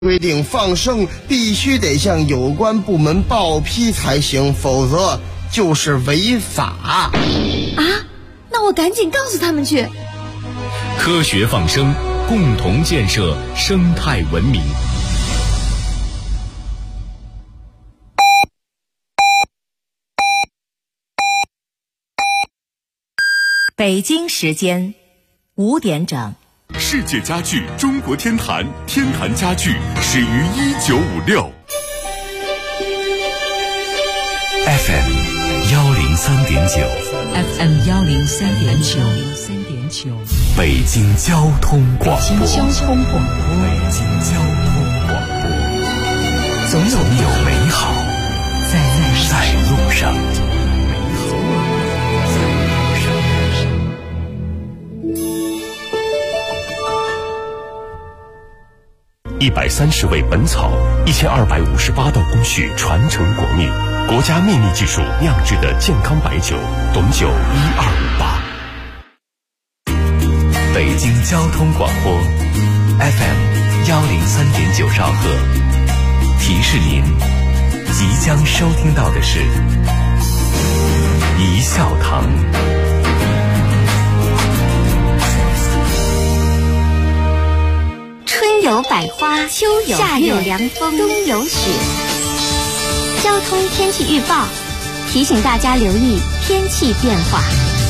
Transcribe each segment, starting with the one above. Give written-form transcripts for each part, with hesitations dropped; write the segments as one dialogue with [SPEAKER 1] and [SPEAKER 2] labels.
[SPEAKER 1] 规定放生必须得向有关部门报批才行，否则就是违法。
[SPEAKER 2] 啊，那我赶紧告诉他们去。
[SPEAKER 3] 科学放生，共同建设生态文明。
[SPEAKER 4] 北京时间5点整。
[SPEAKER 5] 世界家具中国天坛，天坛家具始于1956。
[SPEAKER 6] FM 103.9
[SPEAKER 4] FM 103.9
[SPEAKER 6] 北京交通广播。
[SPEAKER 4] 北京交通广播。
[SPEAKER 6] 北京交通广播。总有美好在路上。130味本草，1258道工序传承国秘，国家秘密技术酿制的健康白酒，董酒1258。北京交通广播 FM 103.9兆赫，提示您，即将收听到的是一笑堂。
[SPEAKER 2] 春有百花，秋有夏有凉风，冬有雪。交通天气预报提醒大家留意天气变化。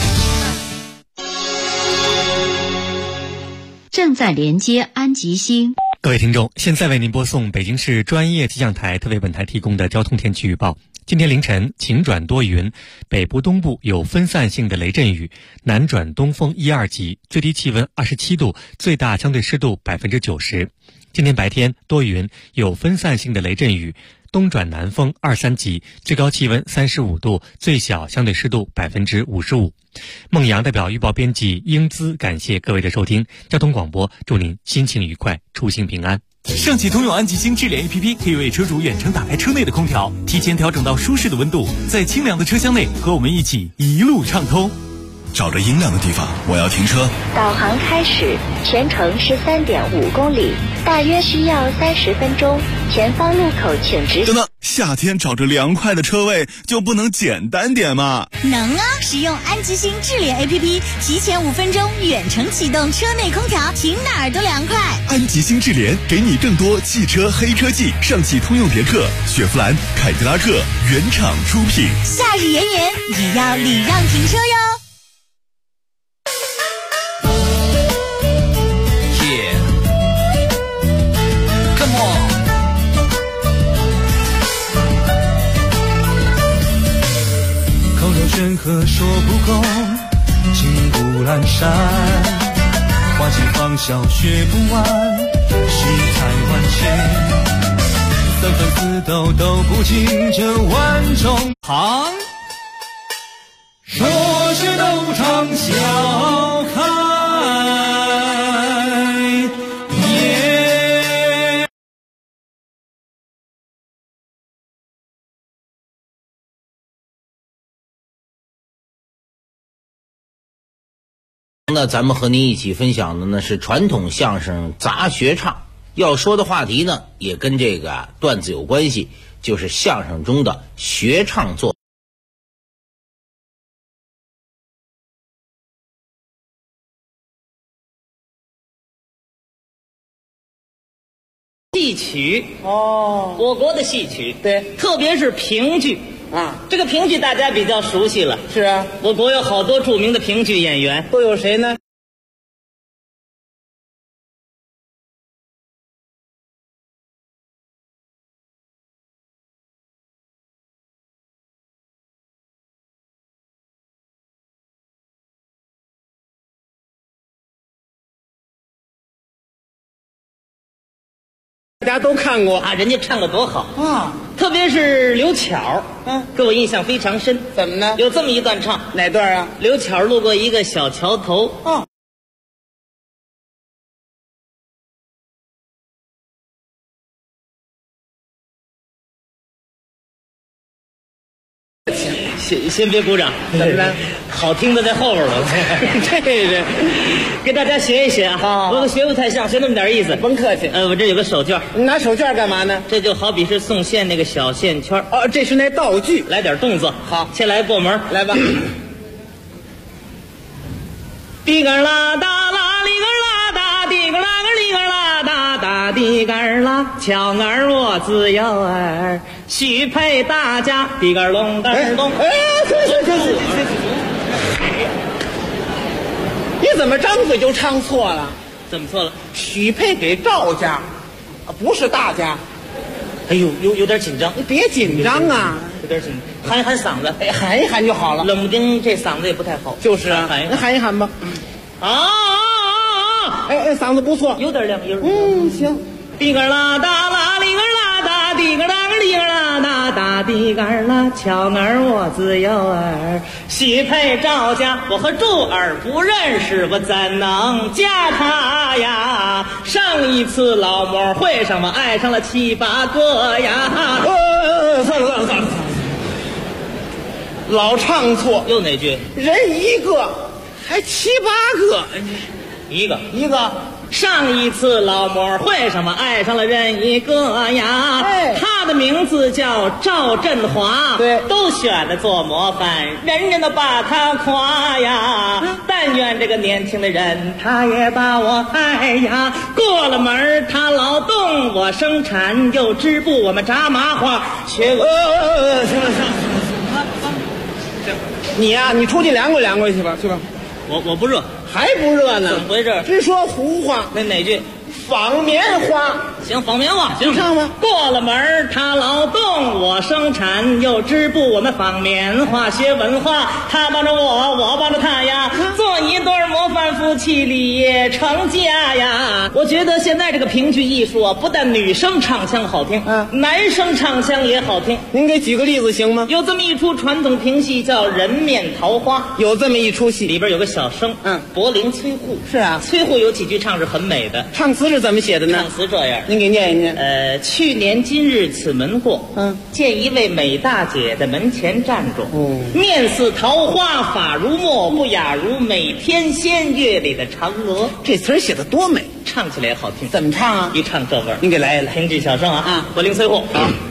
[SPEAKER 7] 正在连接安吉星。
[SPEAKER 8] 各位听众，现在为您播送北京市专业气象台特为本台提供的交通天气预报。今天凌晨晴转多云，北部东部有分散性的雷阵雨，南转东风1、2级，最低气温27度，最大相对湿度90%。今天白天多云，有分散性的雷阵雨，东转南风2、3级，最高气温35度，最小相对湿度55%。孟阳代表预报编辑英姿感谢各位的收听，交通广播祝您心情愉快，出行平安。
[SPEAKER 9] 上汽通用安吉星智联 APP 可以为车主远程打开车内的空调，提前调整到舒适的温度，在清凉的车厢内和我们一起一路畅通。
[SPEAKER 5] 找着阴凉的地方，我要停车。
[SPEAKER 10] 导航开始，全程13.5公里，大约需要30分钟。前方路口请直行。
[SPEAKER 5] 等等，夏天找着凉快的车位就不能简单点吗？
[SPEAKER 11] 能啊！使用安吉星智联 APP， 提前5分钟远程启动车内空调，停哪儿都凉快。
[SPEAKER 5] 安吉星智联给你更多汽车黑科技，上汽通用别克、雪佛兰、凯迪拉克原厂出品。
[SPEAKER 11] 夏日炎炎，也要礼让停车哟。
[SPEAKER 12] 山河说不够，金不阑珊，花季芳笑学不完，世态万千，三分四斗斗不尽这万种行，说是斗场笑看。
[SPEAKER 13] 那咱们和您一起分享的呢是传统相声杂学唱，要说的话题呢也跟这个段子有关系，就是相声中的学唱作。
[SPEAKER 14] 戏曲我国的戏曲，对，特别是评剧啊，这个评剧大家比较熟悉了。是啊，我国有好多著名的评剧演员，都有谁呢？
[SPEAKER 15] 大家都看过
[SPEAKER 14] 啊，人家唱的多好啊！特别是刘巧，给我印象非常深。
[SPEAKER 15] 怎么呢？
[SPEAKER 14] 有这么一段唱，
[SPEAKER 15] 哪段啊？
[SPEAKER 14] 刘巧路过一个小桥头， 先别鼓掌，
[SPEAKER 15] 怎么了？
[SPEAKER 14] 好听的在后边了。
[SPEAKER 15] 这
[SPEAKER 14] 给大家学一学啊，我都学不太像，学那么点意思。
[SPEAKER 15] 甭客气。
[SPEAKER 14] 我这有个手绢，
[SPEAKER 15] 你拿手绢干嘛呢？
[SPEAKER 14] 这就好比是送线那个小线圈。
[SPEAKER 15] 哦，这是那道具。
[SPEAKER 14] 来点动作。
[SPEAKER 15] 好，
[SPEAKER 14] 先来过门，
[SPEAKER 15] 来吧。
[SPEAKER 14] 滴个啦哒啦，哩个啦哒，滴个啦个哩个啦哒哒，滴个啦，巧儿我自幼儿，许配大家，滴个隆个咚。
[SPEAKER 15] 行，你怎么张嘴就唱错了？
[SPEAKER 14] 怎么错了？
[SPEAKER 15] 许配给赵家，不是大家。
[SPEAKER 14] 哎呦，有点紧张。
[SPEAKER 15] 你别紧张啊，
[SPEAKER 14] 有点紧张，喊一喊嗓子，
[SPEAKER 15] 喊一喊就好了。
[SPEAKER 14] 冷不丁这嗓子也不太好。
[SPEAKER 15] 就是啊，喊一喊吧。嗓子不错，
[SPEAKER 14] 有点亮音。
[SPEAKER 15] 行。
[SPEAKER 14] 滴个啦哒啦，哩个啦哒，滴个啦个哩个啦哒哒，滴个啦，巧儿我自幼儿，许配赵家。我和柱儿不认识，我怎能嫁他呀？上一次老模会上我爱上了7、8个呀。
[SPEAKER 15] 算了，老唱错。
[SPEAKER 14] 又哪句？
[SPEAKER 15] 人一个，还7、8个。
[SPEAKER 14] 一个。
[SPEAKER 16] 上一次老模会上我爱上了人一个呀，他的名字叫赵振华，
[SPEAKER 15] 对，
[SPEAKER 16] 都选了做模范，人人都把他夸呀。但愿这个年轻的人，他也把我爱呀。过了门他劳动，我生产又织布，我们炸麻花学。
[SPEAKER 15] 行了，你呀，你出去凉快去吧，去吧。
[SPEAKER 16] 我不热。
[SPEAKER 15] 还不热呢？
[SPEAKER 16] 怎么回事？
[SPEAKER 15] 只说胡话。
[SPEAKER 16] 那哪句？
[SPEAKER 15] 纺棉花。
[SPEAKER 16] 行，纺棉花。行，
[SPEAKER 15] 唱吧。
[SPEAKER 16] 过了门他劳动，我生产又织布，我们纺棉花学文化。他帮着我，我帮着他呀，做一对模范夫妻，立业成家呀。我觉得现在这个评剧艺术啊，不但女生唱腔好听，男生唱腔也好听。
[SPEAKER 15] 您给举个例子行吗？
[SPEAKER 16] 有这么一出传统评戏叫《人面桃花》，
[SPEAKER 15] 有这么一出戏，
[SPEAKER 16] 里边有个小生，柏林崔护。
[SPEAKER 15] 是啊，
[SPEAKER 16] 崔护有几句唱是很美的。
[SPEAKER 15] 唱词是怎么写的呢？
[SPEAKER 16] 唱词这样，
[SPEAKER 15] 您给念一念。
[SPEAKER 16] 去年今日此门过，见一位美大姐在门前站着，面似桃花，发如墨，不亚如每天仙月里的嫦娥。
[SPEAKER 15] 这词儿写的多美，
[SPEAKER 16] 唱起来也好听。
[SPEAKER 15] 怎么唱啊？
[SPEAKER 16] 一唱这味儿。
[SPEAKER 15] 您给来一来。
[SPEAKER 16] 评剧小生啊，柏林崔护。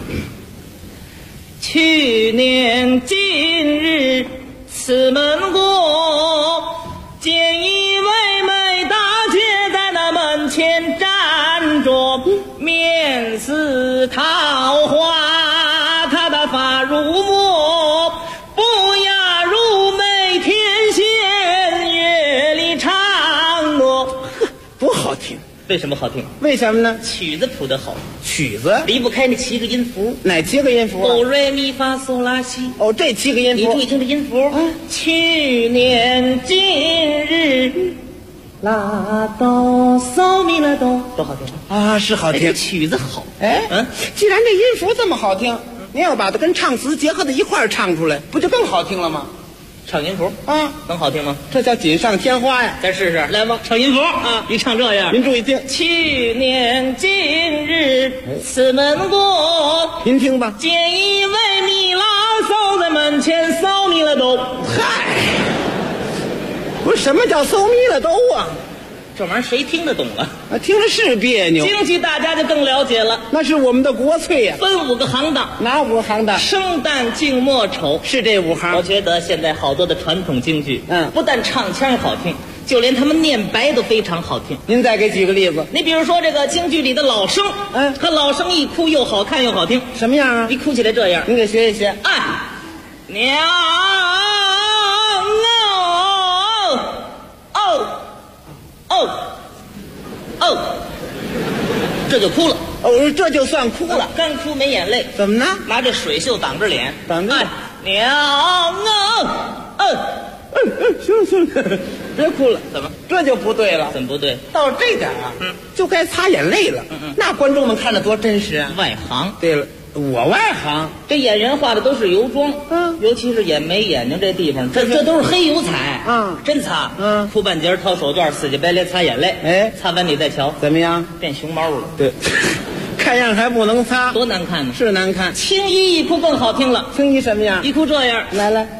[SPEAKER 16] 去年今日此门过，见一位美大姐在那门前站着，面似桃花，她的发如墨，不亚如每天仙月里嫦娥。
[SPEAKER 15] 多好听！
[SPEAKER 16] 为什么好听？
[SPEAKER 15] 为什么呢？
[SPEAKER 16] 曲子谱得好，
[SPEAKER 15] 曲子
[SPEAKER 16] 离不开那7个音符。
[SPEAKER 15] 哪7个音符？
[SPEAKER 16] 哆来咪发嗦拉西。
[SPEAKER 15] 哦，这7个音符。
[SPEAKER 16] 你注意听这音符。去年今日拉哆嗦咪拉哆，多好听
[SPEAKER 15] 啊！是好听，
[SPEAKER 16] 曲子好。
[SPEAKER 15] 既然这音符这么好听，您要把它跟唱词结合在一块儿唱出来，不就更好听了吗？
[SPEAKER 16] 唱音符能好听吗？
[SPEAKER 15] 这叫锦上添花呀！
[SPEAKER 16] 再试试，来吧，唱音符啊！一唱这样，
[SPEAKER 15] 您注意听。
[SPEAKER 16] 去年今日此门过，
[SPEAKER 15] 您听吧。
[SPEAKER 16] 见一位米拉嗖在门前嗖咪了都。
[SPEAKER 15] 嗨，不是什么叫嗖咪了都啊？
[SPEAKER 16] 这玩意儿谁听得懂啊？
[SPEAKER 15] 听着是别扭。
[SPEAKER 16] 京剧大家就更了解了，
[SPEAKER 15] 那是我们的国粹呀。
[SPEAKER 16] 分5个行当，
[SPEAKER 15] 哪5个行当？
[SPEAKER 16] 生旦净末丑
[SPEAKER 15] 是这5行。
[SPEAKER 16] 我觉得现在好多的传统京剧，不但唱腔好听，就连他们念白都非常好听。
[SPEAKER 15] 您再给举个例子。
[SPEAKER 16] 你比如说这个京剧里的老生，和老生一哭又好看又好听。
[SPEAKER 15] 什么样啊？
[SPEAKER 16] 一哭起来这样，
[SPEAKER 15] 您给学一学。
[SPEAKER 16] 娘这就哭了。
[SPEAKER 15] 这就算哭了。
[SPEAKER 16] 干哭没眼泪。
[SPEAKER 15] 怎么呢？
[SPEAKER 16] 拿着水袖挡着脸。
[SPEAKER 15] 挡着。
[SPEAKER 16] 娘
[SPEAKER 15] 行，别哭了。
[SPEAKER 16] 怎么？
[SPEAKER 15] 这就不对了。
[SPEAKER 16] 怎么不对？
[SPEAKER 15] 到这点啊，就该擦眼泪了。那观众们看着多真实啊！
[SPEAKER 16] 外行。
[SPEAKER 15] 对了。我外行，
[SPEAKER 16] 这演员画的都是油妆，尤其是眼眉眼睛这地方，这都是黑油彩，真擦，哭半截掏手绢，死乞白赖擦眼泪，擦完你再瞧，
[SPEAKER 15] 怎么样？
[SPEAKER 16] 变熊猫了，
[SPEAKER 15] 对，开看样还不能擦，
[SPEAKER 14] 多难看呢！
[SPEAKER 15] 是难看。
[SPEAKER 14] 青衣一哭更好听了，
[SPEAKER 15] 青衣什么样？
[SPEAKER 14] 一哭这样，
[SPEAKER 15] 来来。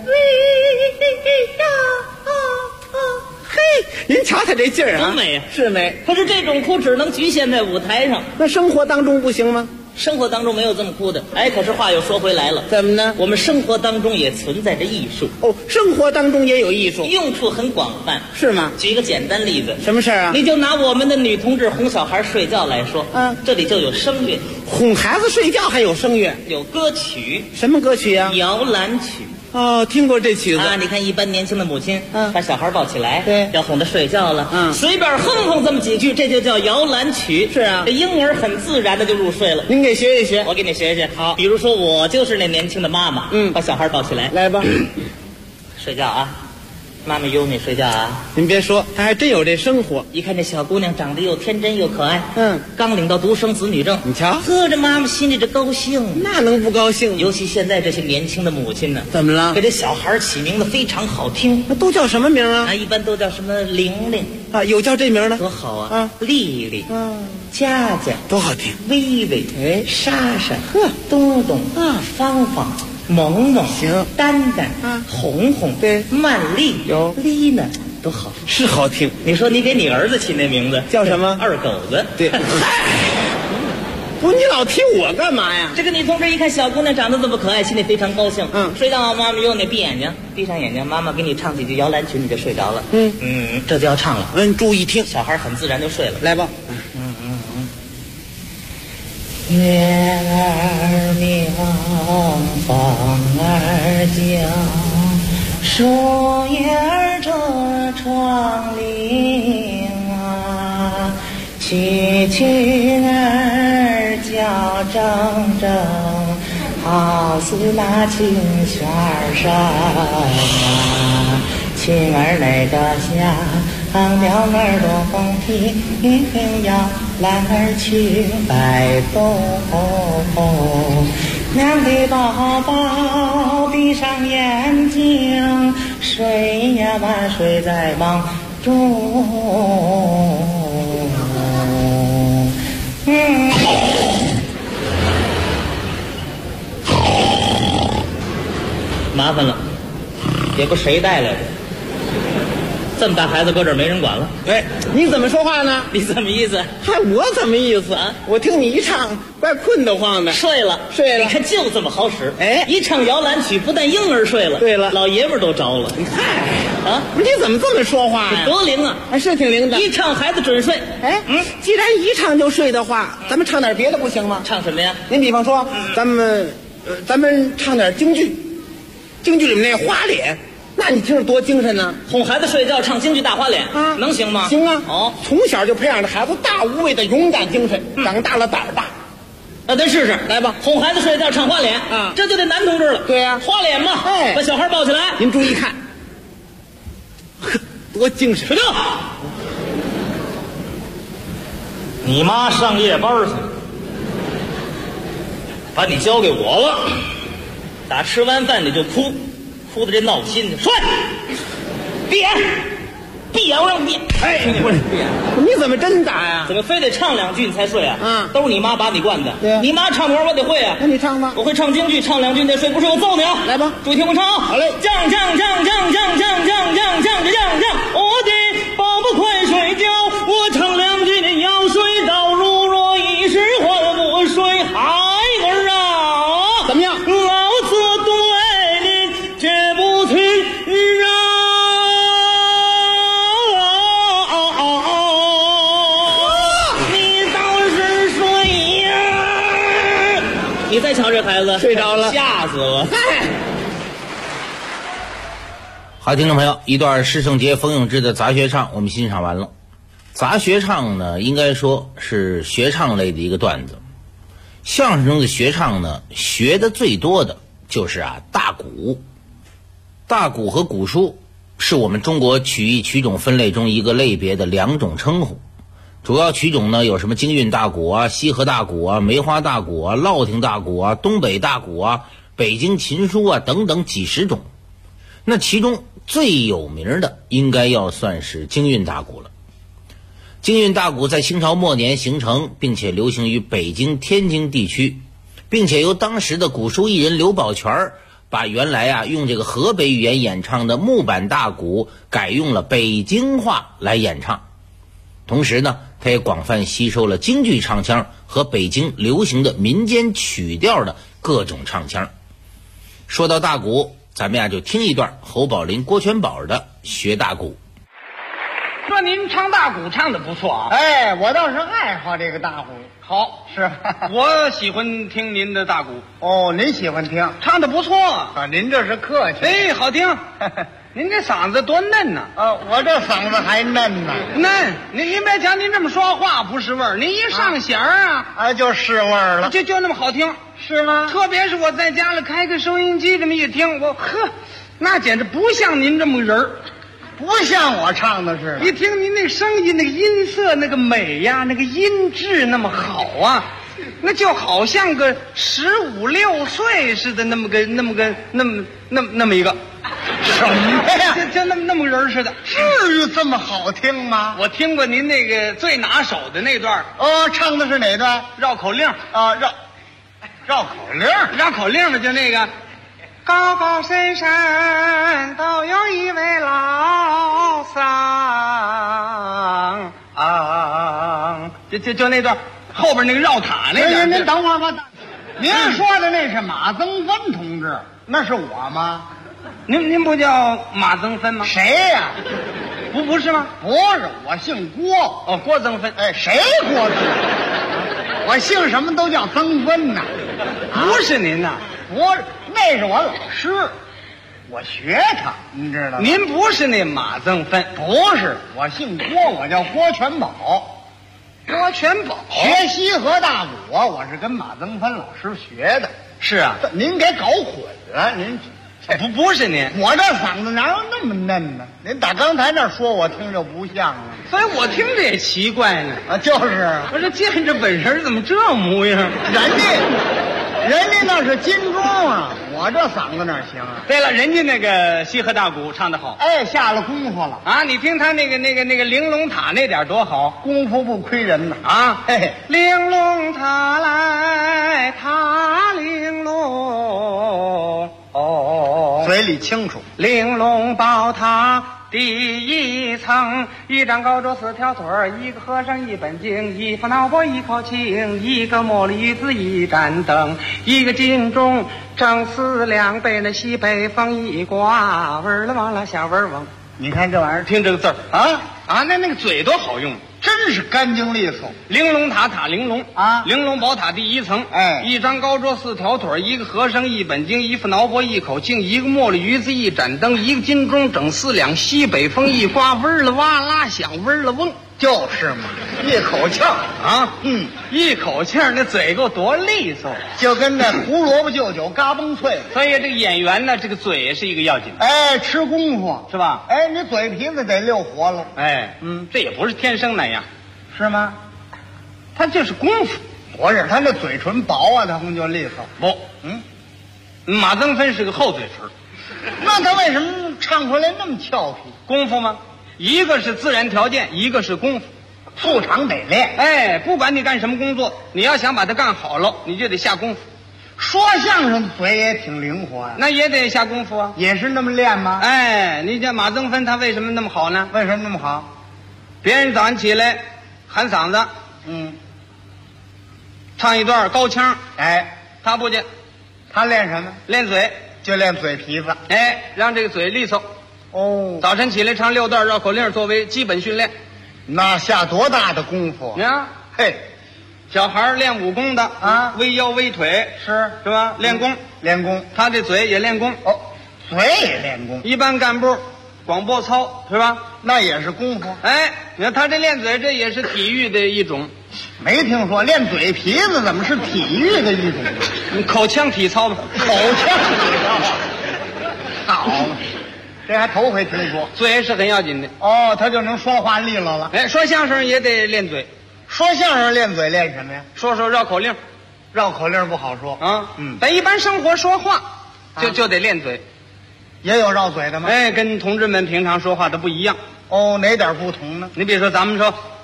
[SPEAKER 15] 嘿，您瞧他这劲儿啊，
[SPEAKER 14] 多美呀！
[SPEAKER 15] 是美。
[SPEAKER 14] 可是这种哭只能局限在舞台上，
[SPEAKER 15] 那生活当中不行吗？
[SPEAKER 14] 生活当中没有这么哭的。哎，可是话又说回来了，
[SPEAKER 15] 怎么呢？
[SPEAKER 14] 我们生活当中也存在着艺术。
[SPEAKER 15] 哦，生活当中也有艺术，
[SPEAKER 14] 用处很广泛，
[SPEAKER 15] 是吗？
[SPEAKER 14] 举一个简单例子，
[SPEAKER 15] 什么事儿啊？
[SPEAKER 14] 你就拿我们的女同志哄小孩睡觉来说，这里就有声乐。
[SPEAKER 15] 哄孩子睡觉还有声乐？
[SPEAKER 14] 有歌曲。
[SPEAKER 15] 什么歌曲呀？
[SPEAKER 14] 摇篮曲。
[SPEAKER 15] 哦，听过这曲子
[SPEAKER 14] 啊！你看，一般年轻的母亲，把小孩抱起来，
[SPEAKER 15] 对，
[SPEAKER 14] 要哄他睡觉了，随便哼哼这么几句，这就叫摇篮曲。
[SPEAKER 15] 是啊，
[SPEAKER 14] 这婴儿很自然的就入睡了。
[SPEAKER 15] 您给学一学，
[SPEAKER 14] 我给你学学。
[SPEAKER 15] 好，
[SPEAKER 14] 比如说我就是那年轻的妈妈，把小孩抱起来，
[SPEAKER 15] 来吧，
[SPEAKER 14] 睡觉啊。妈妈拥你睡觉啊！
[SPEAKER 15] 您别说，他还真有这生活。
[SPEAKER 14] 一看这小姑娘长得又天真又可爱，刚领到独生子女证，
[SPEAKER 15] 你瞧，
[SPEAKER 14] 呵，这妈妈心里这高兴，
[SPEAKER 15] 那能不高兴？
[SPEAKER 14] 尤其现在这些年轻的母亲呢，
[SPEAKER 15] 怎么了？
[SPEAKER 14] 给这小孩起名字非常好听，
[SPEAKER 15] 那都叫什么名啊？
[SPEAKER 14] 一般都叫什么玲玲
[SPEAKER 15] 啊，有叫这名的，
[SPEAKER 14] 多好啊！丽丽，佳佳，
[SPEAKER 15] 多好听！
[SPEAKER 14] 微微，哎，莎莎，呵，东东，芳芳。萌萌
[SPEAKER 15] 行，
[SPEAKER 14] 丹丹红红
[SPEAKER 15] 对，
[SPEAKER 14] 曼丽
[SPEAKER 15] 有
[SPEAKER 14] 丽呢，都好，
[SPEAKER 15] 是好听。
[SPEAKER 14] 你说你给你儿子起那名字
[SPEAKER 15] 叫什么？
[SPEAKER 14] 二狗子。
[SPEAKER 15] 对，不是你老提我干嘛呀？
[SPEAKER 14] 这个女同志一看小姑娘长得这么可爱，心里非常高兴。睡觉妈妈用你闭眼睛，闭上眼睛，妈妈给你唱几句摇篮曲，你就睡着了。这就要唱了。
[SPEAKER 15] 注意听，
[SPEAKER 14] 小孩很自然就睡了。
[SPEAKER 15] 来吧。
[SPEAKER 14] 月儿明，风儿静，树叶儿遮窗棂啊，蛐蛐儿叫铮铮，好似那青旋儿声啊，青儿那个响，鸟儿多风停摇篮儿去摆动，娘的宝宝闭上眼睛，睡呀吧，睡在梦中。麻烦了，也不谁带来的。这么大孩子搁这儿没人管了。
[SPEAKER 15] 哎，你怎么说话呢？
[SPEAKER 14] 你怎么意思？
[SPEAKER 15] 嗨，我怎么意思啊？我听你一唱，怪困得慌的。
[SPEAKER 14] 睡了。你看就这么好使。
[SPEAKER 15] 哎，
[SPEAKER 14] 一唱摇篮曲，不但婴儿睡了，
[SPEAKER 15] 对了，
[SPEAKER 14] 老爷们儿都着了。
[SPEAKER 15] 嗨，啊，不是你怎么这么说话呀？
[SPEAKER 14] 多灵啊！
[SPEAKER 15] 还是挺灵的。
[SPEAKER 14] 一唱孩子准睡。
[SPEAKER 15] 哎，既然一唱就睡的话，咱们唱点别的不行吗？
[SPEAKER 14] 唱什么呀？
[SPEAKER 15] 您比方说，咱们唱点京剧，京剧里面那花脸。那你听着多精神呢！
[SPEAKER 14] 哄孩子睡觉唱京剧大花脸啊，能行吗？
[SPEAKER 15] 行啊！
[SPEAKER 14] 哦，
[SPEAKER 15] 从小就培养着孩子大无畏的勇敢精神，长大了胆儿大。
[SPEAKER 14] 那咱试试，
[SPEAKER 15] 来吧！
[SPEAKER 14] 哄孩子睡觉唱花脸啊，这就得男同志了。
[SPEAKER 15] 对呀，
[SPEAKER 14] 花脸嘛，
[SPEAKER 15] 哎，
[SPEAKER 14] 把小孩抱起来，
[SPEAKER 15] 您注意看，呵，多精神！
[SPEAKER 14] 睡觉。你妈上夜班去了，把你交给我了。打吃完饭你就哭。哭的这闹心，睡，闭眼，闭眼，我让你闭眼。
[SPEAKER 15] 哎，不是闭眼，你怎么真打呀？
[SPEAKER 14] 怎么非得唱两句你才睡啊？都是你妈把你惯的。
[SPEAKER 15] 对啊，
[SPEAKER 14] 你妈唱歌我得会啊。
[SPEAKER 15] 那你唱吧。
[SPEAKER 14] 我会唱京剧，唱两句你得睡，不睡我揍你啊！
[SPEAKER 15] 来吧，
[SPEAKER 14] 注意听我唱。
[SPEAKER 15] 好嘞。
[SPEAKER 14] 降降降降降降降降降降降，我的宝宝快睡觉，我唱两句你要睡着，如若一时还不睡，孩儿啊，
[SPEAKER 15] 怎么样？
[SPEAKER 14] 老子对你绝不去让。你倒是睡呀！你再瞧这孩子
[SPEAKER 15] 睡着了，
[SPEAKER 14] 吓死了。
[SPEAKER 13] 好，听众朋友，一段施圣杰、冯永志的杂学唱我们欣赏完了。杂学唱呢，应该说是学唱类的一个段子。相声中的学唱呢，学的最多的就是大鼓。大鼓和鼓书是我们中国曲艺曲种分类中一个类别的两种称呼。主要曲种呢有什么京韵大鼓啊、西河大鼓啊、梅花大鼓啊、烙亭大鼓啊、东北大鼓啊、北京琴书啊等等几十种。那其中最有名的应该要算是京韵大鼓了。 京韵大鼓在清朝末年形成，并且流行于北京、天津地区，并且由当时的鼓书艺人刘宝全把原来用这个河北语言演唱的木板大鼓改用了北京话来演唱。同时呢，他也广泛吸收了京剧唱腔和北京流行的民间曲调的各种唱腔。说到大鼓，咱们就听一段侯宝林、郭全宝的学大鼓。
[SPEAKER 14] 说您唱大鼓唱的不错啊！
[SPEAKER 15] 哎，我倒是爱好这个大鼓。
[SPEAKER 14] 好，
[SPEAKER 15] 是
[SPEAKER 14] 我喜欢听您的大鼓。
[SPEAKER 15] 哦，您喜欢听，
[SPEAKER 14] 唱的不错
[SPEAKER 15] 啊！您这是客气。
[SPEAKER 14] 哎，好听。您这嗓子多嫩呐！
[SPEAKER 15] 我这嗓子还嫩呢。
[SPEAKER 14] 嫩，您别瞧您这么说话不是味儿，您一上弦
[SPEAKER 15] 就是味儿了，
[SPEAKER 14] 就那么好听，
[SPEAKER 15] 是吗？
[SPEAKER 14] 特别是我在家里开个收音机，这么一听，那简直不像您这么个人儿。
[SPEAKER 15] 不像我唱的似的，
[SPEAKER 14] 一听您那个声音，那个音色，那个美呀，那个音质那么好啊，那就好像个15、16岁似的，那么一个
[SPEAKER 15] 什么呀？
[SPEAKER 14] 就那么人似的，
[SPEAKER 15] 至于这么好听吗？
[SPEAKER 14] 我听过您那个最拿手的那段。
[SPEAKER 15] 唱的是哪段？
[SPEAKER 14] 绕口令
[SPEAKER 15] 啊，绕口令，
[SPEAKER 14] 绕口令嘛，就那个。高高深深都有一位老僧就那段后边那个绕塔那段。
[SPEAKER 15] 您等会儿吧，您说的那是马增芬同志，那是我吗？
[SPEAKER 14] 您不叫马增芬吗？
[SPEAKER 15] 谁呀？
[SPEAKER 14] 不是吗？
[SPEAKER 15] 不是，我姓郭。
[SPEAKER 14] 郭增芬。
[SPEAKER 15] 哎，谁郭增芬？我姓什么都叫增芬呐。
[SPEAKER 14] 不是您呐？
[SPEAKER 15] 不是，那是我老师，我学他，您知道吗？
[SPEAKER 14] 您不是那马增芬？
[SPEAKER 15] 不是，我姓郭，我叫郭全宝。
[SPEAKER 14] 郭全宝
[SPEAKER 15] 学西河大鼓，我是跟马增芬老师学的。
[SPEAKER 14] 是啊，
[SPEAKER 15] 您给搞混了，您
[SPEAKER 14] 不是您，
[SPEAKER 15] 我这嗓子哪有那么嫩呢？您打刚才那说，我听着不像啊，
[SPEAKER 14] 所以我听着也奇怪呢。
[SPEAKER 15] 就是
[SPEAKER 14] 我这见着本人怎么这模样？
[SPEAKER 15] 人家那是金钟啊，我这嗓子哪行啊？
[SPEAKER 14] 对了，人家那个西河大鼓唱得好，
[SPEAKER 15] 哎，下了功夫了
[SPEAKER 14] 啊！你听他那个玲珑塔那点多好，
[SPEAKER 15] 功夫不亏人呐
[SPEAKER 14] 啊！
[SPEAKER 15] 嘿，
[SPEAKER 14] 玲珑塔来，塔玲珑，
[SPEAKER 15] 嘴里清楚。
[SPEAKER 14] 玲珑宝塔第一层，一张高桌4条腿儿，一个和尚一本经，一副脑钵一口磬，一个茉莉鱼子一盏灯，一个金钟正4两，被那西北风一刮，嗡了嗡了小嗡嗡。
[SPEAKER 15] 你看这玩意儿，
[SPEAKER 14] 听这个字儿啊，那个嘴多好用，
[SPEAKER 15] 真是干净利索。
[SPEAKER 14] 玲珑塔塔玲珑
[SPEAKER 15] 啊，
[SPEAKER 14] 玲珑宝塔第一层，
[SPEAKER 15] 哎，
[SPEAKER 14] 一张高桌4条腿，一个和尚一本经，一副脑钵一口磬，一个茉莉鱼子一盏灯，一个金钟整4两，西北风一刮，嗡了哇啦响，嗡了嗡。
[SPEAKER 15] 就是嘛，一口气儿
[SPEAKER 14] 啊，一口气儿，那嘴够多利索，
[SPEAKER 15] 就跟那胡萝卜就酒嘎嘣脆。
[SPEAKER 14] 所以这个演员呢，这个嘴也是一个要紧的。
[SPEAKER 15] 哎，吃功夫
[SPEAKER 14] 是吧？
[SPEAKER 15] 哎，你嘴皮子得溜活了。
[SPEAKER 14] 哎，这也不是天生那样，
[SPEAKER 15] 是吗？
[SPEAKER 14] 他就是功夫。
[SPEAKER 15] 不是，他那嘴唇薄啊，他不就利索？
[SPEAKER 14] 不，马增芬是个厚嘴唇，
[SPEAKER 15] 那他为什么唱出来那么俏皮？
[SPEAKER 14] 功夫吗？一个是自然条件，一个是功夫，
[SPEAKER 15] 素常得练。
[SPEAKER 14] 哎，不管你干什么工作，你要想把它干好了，你就得下功夫。
[SPEAKER 15] 说相声嘴也挺灵活呀，
[SPEAKER 14] 那也得下功夫啊。
[SPEAKER 15] 也是那么练吗？
[SPEAKER 14] 哎，你像马增芬，他为什么那么好呢？
[SPEAKER 15] 为什么那么好？
[SPEAKER 14] 别人早上起来喊嗓子，唱一段高腔，
[SPEAKER 15] 哎，
[SPEAKER 14] 他不去，
[SPEAKER 15] 他练什么？
[SPEAKER 14] 练嘴，
[SPEAKER 15] 就练嘴皮子。
[SPEAKER 14] 哎，让这个嘴利索。早晨起来唱6段绕口令作为基本训练，
[SPEAKER 15] 那下多大的功夫
[SPEAKER 14] 啊！
[SPEAKER 15] 嘿，
[SPEAKER 14] 小孩练武功的
[SPEAKER 15] 啊，
[SPEAKER 14] 微腰微腿是吧？练功，他这嘴也练功。
[SPEAKER 15] 嘴也练功。
[SPEAKER 14] 一般干部广播操是吧？
[SPEAKER 15] 那也是功夫。
[SPEAKER 14] 哎，你看他这练嘴，这也是体育的一种。
[SPEAKER 15] 没听说练嘴皮子怎么是体育的一种？
[SPEAKER 14] 口腔体操吧，
[SPEAKER 15] 口腔体操。好。这还头回听说，
[SPEAKER 14] 嘴是很要紧的
[SPEAKER 15] 他就能说话利落了。
[SPEAKER 14] 哎，说相声也得练嘴，
[SPEAKER 15] 说相声练嘴练什么呀？
[SPEAKER 14] 说绕口令，
[SPEAKER 15] 绕口令不好说
[SPEAKER 14] 啊。咱一般生活说话就得练嘴，
[SPEAKER 15] 也有绕嘴的吗？
[SPEAKER 14] 哎，跟同志们平常说话的不一样。
[SPEAKER 15] 哪点不同呢？
[SPEAKER 14] 你比如说咱们说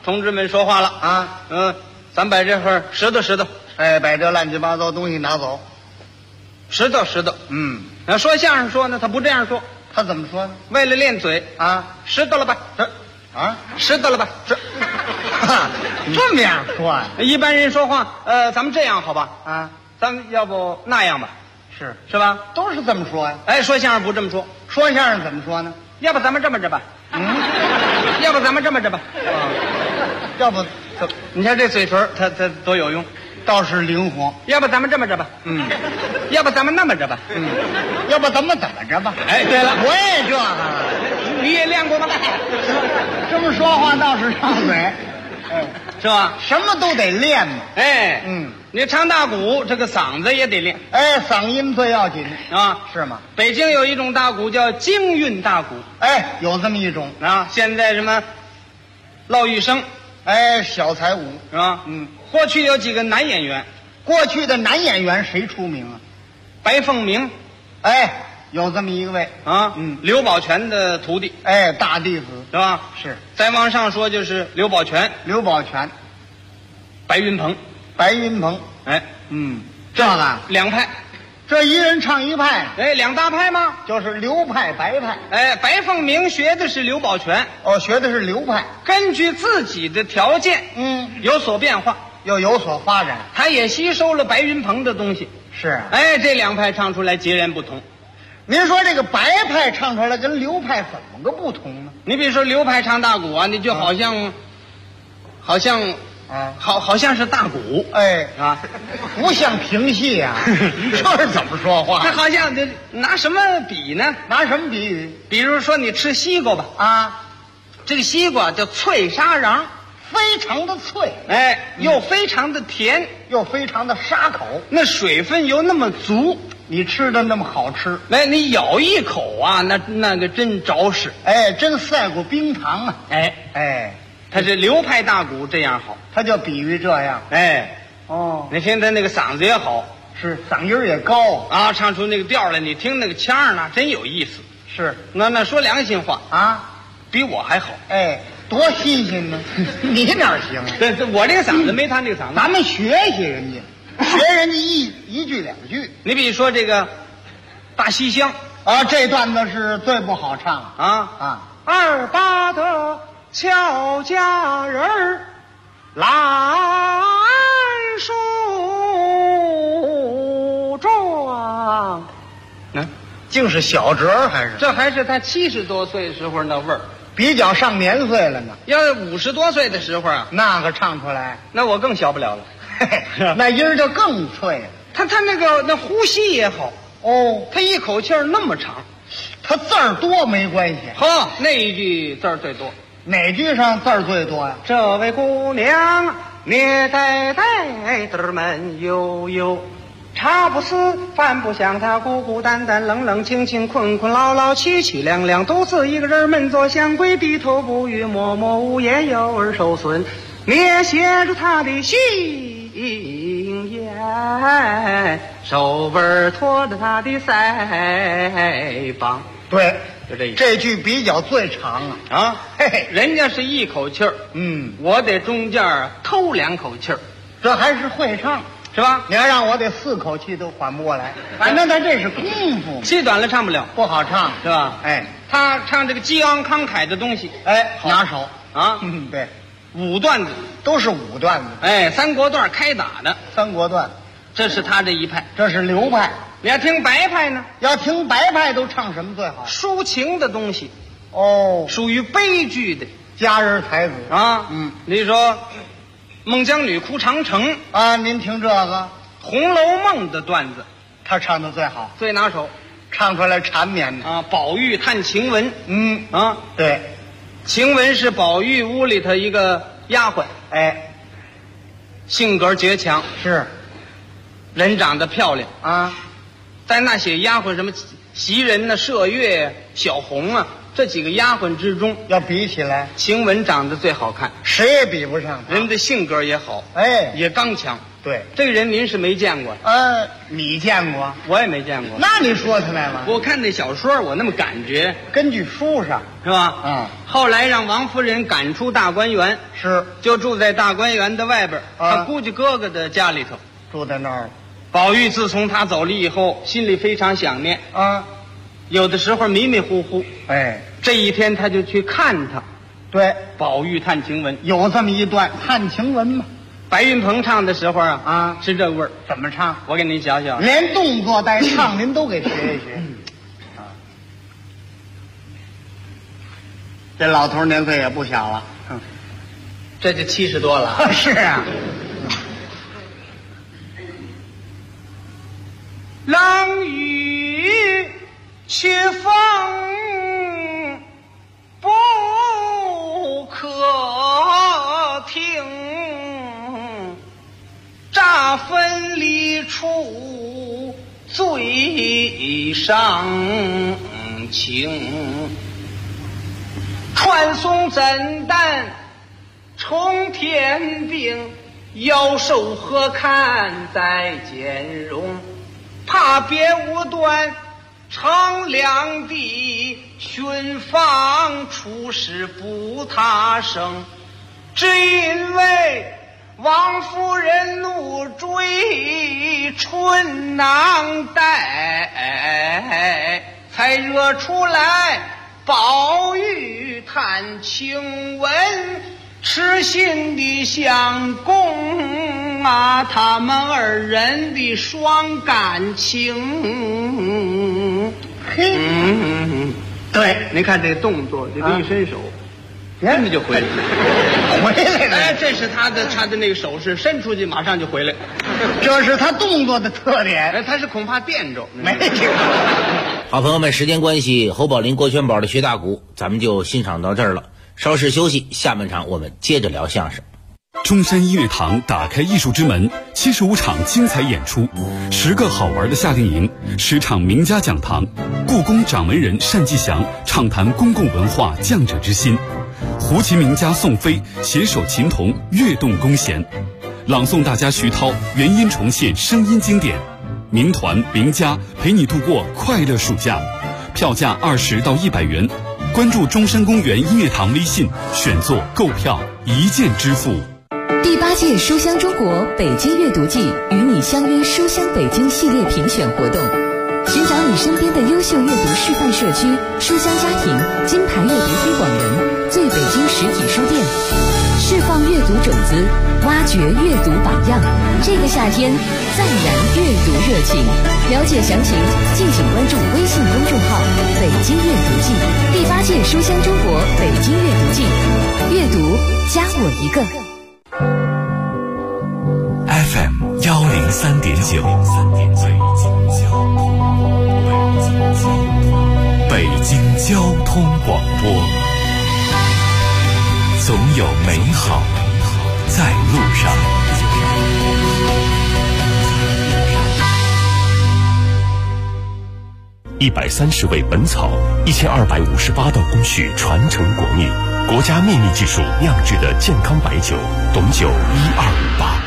[SPEAKER 14] 同志们说话了
[SPEAKER 15] 啊，
[SPEAKER 14] 咱把这会拾掇，
[SPEAKER 15] 哎，把这乱七八糟东西拿走，
[SPEAKER 14] 拾掇。那说相声说呢，他不这样说，
[SPEAKER 15] 他怎么说呢？
[SPEAKER 14] 为了练嘴
[SPEAKER 15] 啊，
[SPEAKER 14] 拾掇了吧，拾掇了吧，
[SPEAKER 15] 这么样说啊？
[SPEAKER 14] 一般人说话，咱们这样好吧？
[SPEAKER 15] 啊，
[SPEAKER 14] 咱们要不那样吧？是吧？
[SPEAKER 15] 都是这么说呀。
[SPEAKER 14] 哎，说相声不这么说，
[SPEAKER 15] 说相声怎么说呢？
[SPEAKER 14] 要不咱们这么着吧？要不咱们这么着吧？
[SPEAKER 15] 要不，
[SPEAKER 14] 你看这嘴唇，它多有用，
[SPEAKER 15] 倒是灵活。
[SPEAKER 14] 要不咱们这么着吧？要不咱们那么着吧？
[SPEAKER 15] 要不咱们怎么着吧？
[SPEAKER 14] 哎，对了，
[SPEAKER 15] 我也这个，
[SPEAKER 14] 你也练过吗？
[SPEAKER 15] 这么说话倒是上嘴，
[SPEAKER 14] 是吧？
[SPEAKER 15] 什么都得练嘛。
[SPEAKER 14] 哎，你唱大鼓，这个嗓子也得练。
[SPEAKER 15] 哎，嗓音最要紧
[SPEAKER 14] 啊，
[SPEAKER 15] 是吗？
[SPEAKER 14] 北京有一种大鼓叫京韵大鼓，
[SPEAKER 15] 哎，有这么一种
[SPEAKER 14] 啊。现在什么骆玉笙，
[SPEAKER 15] 哎，小才舞
[SPEAKER 14] 是吧？过去有几个男演员，
[SPEAKER 15] 过去的男演员谁出名啊？
[SPEAKER 14] 白凤鸣，
[SPEAKER 15] 哎，有这么一位
[SPEAKER 14] 啊，刘宝全的徒弟，
[SPEAKER 15] 哎，大弟子
[SPEAKER 14] 是吧？
[SPEAKER 15] 是。
[SPEAKER 14] 再往上说就是刘宝全，白云鹏，哎，
[SPEAKER 15] 这个
[SPEAKER 14] 两派，
[SPEAKER 15] 这一人唱一派，
[SPEAKER 14] 哎，两大派吗？
[SPEAKER 15] 就是刘派、白派。
[SPEAKER 14] 哎，白凤鸣学的是刘宝全，
[SPEAKER 15] 学的是刘派，
[SPEAKER 14] 根据自己的条件，有所变化，
[SPEAKER 15] 又有所发展。
[SPEAKER 14] 他也吸收了白云鹏的东西，
[SPEAKER 15] 是。
[SPEAKER 14] 哎，这两派唱出来截然不同。
[SPEAKER 15] 您说这个白派唱出来跟刘派怎么个不同呢？
[SPEAKER 14] 你比如说刘派唱大鼓啊，你就好像是大鼓，
[SPEAKER 15] 哎啊，不像评戏啊，这是怎么说话？
[SPEAKER 14] 他好像拿什么比呢？
[SPEAKER 15] 拿什么比喻？
[SPEAKER 14] 比如说你吃西瓜吧，
[SPEAKER 15] 啊，
[SPEAKER 14] 这个西瓜叫脆沙瓤，
[SPEAKER 15] 非常的脆，
[SPEAKER 14] 哎，又非常的甜，
[SPEAKER 15] 又非常的沙口，
[SPEAKER 14] 那水分又那么足，
[SPEAKER 15] 你吃的那么好吃，
[SPEAKER 14] 哎，你咬一口啊，那个真着实，
[SPEAKER 15] 哎，真赛过冰糖啊，哎。
[SPEAKER 14] 他这流派大鼓这样好，
[SPEAKER 15] 他就比喻这样，
[SPEAKER 14] 哎，你听他那个嗓子也好，
[SPEAKER 15] 是嗓音也高
[SPEAKER 14] 啊，唱出那个调来，你听那个腔呢，真有意思。
[SPEAKER 15] 是，
[SPEAKER 14] 那说良心话
[SPEAKER 15] 啊，
[SPEAKER 14] 比我还好，
[SPEAKER 15] 哎，多新鲜呢！你哪行啊？
[SPEAKER 14] 我这个嗓子没他那个嗓子，
[SPEAKER 15] 咱们学习人家，学人家一句两句。
[SPEAKER 14] 你比如说这个大西厢
[SPEAKER 15] 啊，这段子是最不好唱
[SPEAKER 14] 啊。二八的俏佳人儿来梳妆，
[SPEAKER 15] 竟是小折还是？
[SPEAKER 14] 这还是他70多岁时候那味儿，
[SPEAKER 15] 比较上年岁了呢。
[SPEAKER 14] 要是50多岁的时候啊，
[SPEAKER 15] 那个唱出来，
[SPEAKER 14] 那我更小不了了，
[SPEAKER 15] 那音儿就更脆了。
[SPEAKER 14] 他那呼吸也好他一口气儿那么长，
[SPEAKER 15] 他字儿多没关系。
[SPEAKER 14] 那一句字儿最多。
[SPEAKER 15] 哪句上字儿最多呀？
[SPEAKER 14] 这位姑娘，捏呆呆的闷悠悠，茶不思饭不想，她孤孤单单冷冷清清困困劳劳凄凄凉凉，独自一个人闷坐香闺，低头不语默默无言，幼儿受损，捏写着她的心言，手腕托着她的腮帮。
[SPEAKER 15] 对，
[SPEAKER 14] 就这一句，
[SPEAKER 15] 这句比较最长啊！
[SPEAKER 14] 人家是一口气儿，我得中间偷2口气儿，
[SPEAKER 15] 这还是会唱
[SPEAKER 14] 是吧？
[SPEAKER 15] 你要让我得4口气都缓不过来，反正他这是功夫，
[SPEAKER 14] 气短了唱不了，
[SPEAKER 15] 不好唱
[SPEAKER 14] 是吧？
[SPEAKER 15] 哎，
[SPEAKER 14] 他唱这个激昂慷慨的东西，
[SPEAKER 15] 拿手
[SPEAKER 14] 啊，
[SPEAKER 15] 对
[SPEAKER 14] ，5段子
[SPEAKER 15] 都是5段子，
[SPEAKER 14] 三国段开打的
[SPEAKER 15] 三国段，
[SPEAKER 14] 这是他这一派，
[SPEAKER 15] 这是刘派。
[SPEAKER 14] 你要听白派呢？
[SPEAKER 15] 要听白派都唱什么最好？
[SPEAKER 14] 抒情的东西，属于悲剧的
[SPEAKER 15] 佳人才子
[SPEAKER 14] 啊。你说孟姜女哭长城
[SPEAKER 15] 啊，您听这个《
[SPEAKER 14] 红楼梦》的段子，
[SPEAKER 15] 他唱的最好，
[SPEAKER 14] 最拿手，
[SPEAKER 15] 唱出来缠绵的
[SPEAKER 14] 啊。宝玉探晴雯，
[SPEAKER 15] 对，
[SPEAKER 14] 晴雯是宝玉屋里头一个丫鬟，性格倔强，
[SPEAKER 15] 是
[SPEAKER 14] 人长得漂亮
[SPEAKER 15] 啊。
[SPEAKER 14] 但那些丫鬟什么袭人呢、麝月、小红啊， 这几个丫鬟之中，
[SPEAKER 15] 要比起来，
[SPEAKER 14] 晴雯长得最好看，
[SPEAKER 15] 谁也比不上她。
[SPEAKER 14] 人的性格也好，
[SPEAKER 15] 哎，
[SPEAKER 14] 也刚强。
[SPEAKER 15] 对，
[SPEAKER 14] 这个人您是没见过。
[SPEAKER 15] 你见过？
[SPEAKER 14] 我也没见过。
[SPEAKER 15] 那你说他来了？
[SPEAKER 14] 我看那小说，我那么感觉，
[SPEAKER 15] 根据书上
[SPEAKER 14] 是吧？后来让王夫人赶出大观园，
[SPEAKER 15] 是
[SPEAKER 14] 就住在大观园的外边，他估计哥哥的家里头，
[SPEAKER 15] 住在那儿。
[SPEAKER 14] 宝玉自从他走了以后，心里非常想念有的时候迷迷糊糊。
[SPEAKER 15] 哎，
[SPEAKER 14] 这一天他就去看他。
[SPEAKER 15] 对，
[SPEAKER 14] 宝玉探晴雯
[SPEAKER 15] 有这么一段探晴雯嘛。
[SPEAKER 14] 白云鹏唱的时候是这味儿。
[SPEAKER 15] 怎么唱？
[SPEAKER 14] 我给您想想，
[SPEAKER 15] 连动作带唱您都给学一学。这老头年岁也不小了，
[SPEAKER 14] 这就70多了。
[SPEAKER 15] 是啊。
[SPEAKER 16] 冷雨且风不可听，乍分离处最伤情，传送怎担冲天兵，妖兽何堪再兼容，怕别无端乘凉地，寻访出师不他生，只因为王夫人怒追春囊带，才惹出来宝玉探晴雯，痴心的相公他们二人的双感情。
[SPEAKER 14] 对，您看这个动作，这个一伸手，真的就回来了，
[SPEAKER 15] 回来了。
[SPEAKER 14] 这是他的那个手势，伸出去马上就回来，
[SPEAKER 15] 这是他动作的特点。
[SPEAKER 14] 他是恐怕垫着，
[SPEAKER 15] 没听。
[SPEAKER 13] 好朋友们，时间关系，侯宝林、郭全宝的学大鼓，咱们就欣赏到这儿了。稍事休息，下半场我们接着聊相声。
[SPEAKER 5] 中山音乐堂打开艺术之门，75场精彩演出，10个好玩的夏令营，10场名家讲堂，故宫掌门人单霁翔畅谈公共文化匠者之心，胡琴名家宋飞携手琴童跃动弓弦，朗诵大家徐涛原音重现声音经典，名团名家陪你度过快乐暑假，票价20到100元，关注中山公园音乐堂微信，选座购票一键支付。
[SPEAKER 17] 第8届书香中国北京阅读季与你相约书香北京系列评选活动，寻找你身边的优秀阅读示范社区、书香家庭、金牌阅读推广人、最北京实体书店，释放阅读种子，挖掘阅读榜样。这个夏天再燃阅读热情。了解详情，敬请关注微信公众号“北京阅读季”。第8届书香中国北京阅读季，阅读加我一个。
[SPEAKER 6] FM 103.9，北京交通广播，总有美好在路上。130味本草，1258道工序传承国秘，国家秘密技术酿制的健康白酒，董酒1258。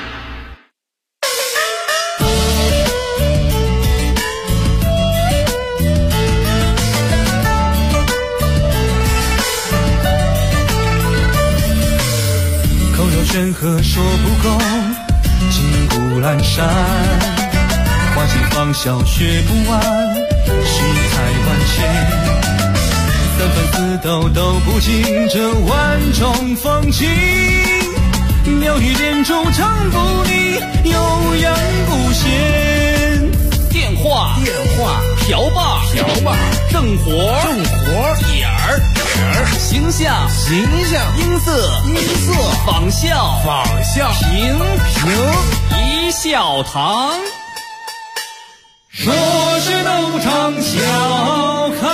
[SPEAKER 12] 山河说不够，金谷阑珊，花期芳笑学不完，世态万千，三分四斗都不尽这万种风情，鸟语点烛唱不腻，悠扬不闲。
[SPEAKER 9] 电话瓢把正活点儿形象音色仿效平一笑堂，
[SPEAKER 12] 说是斗场笑开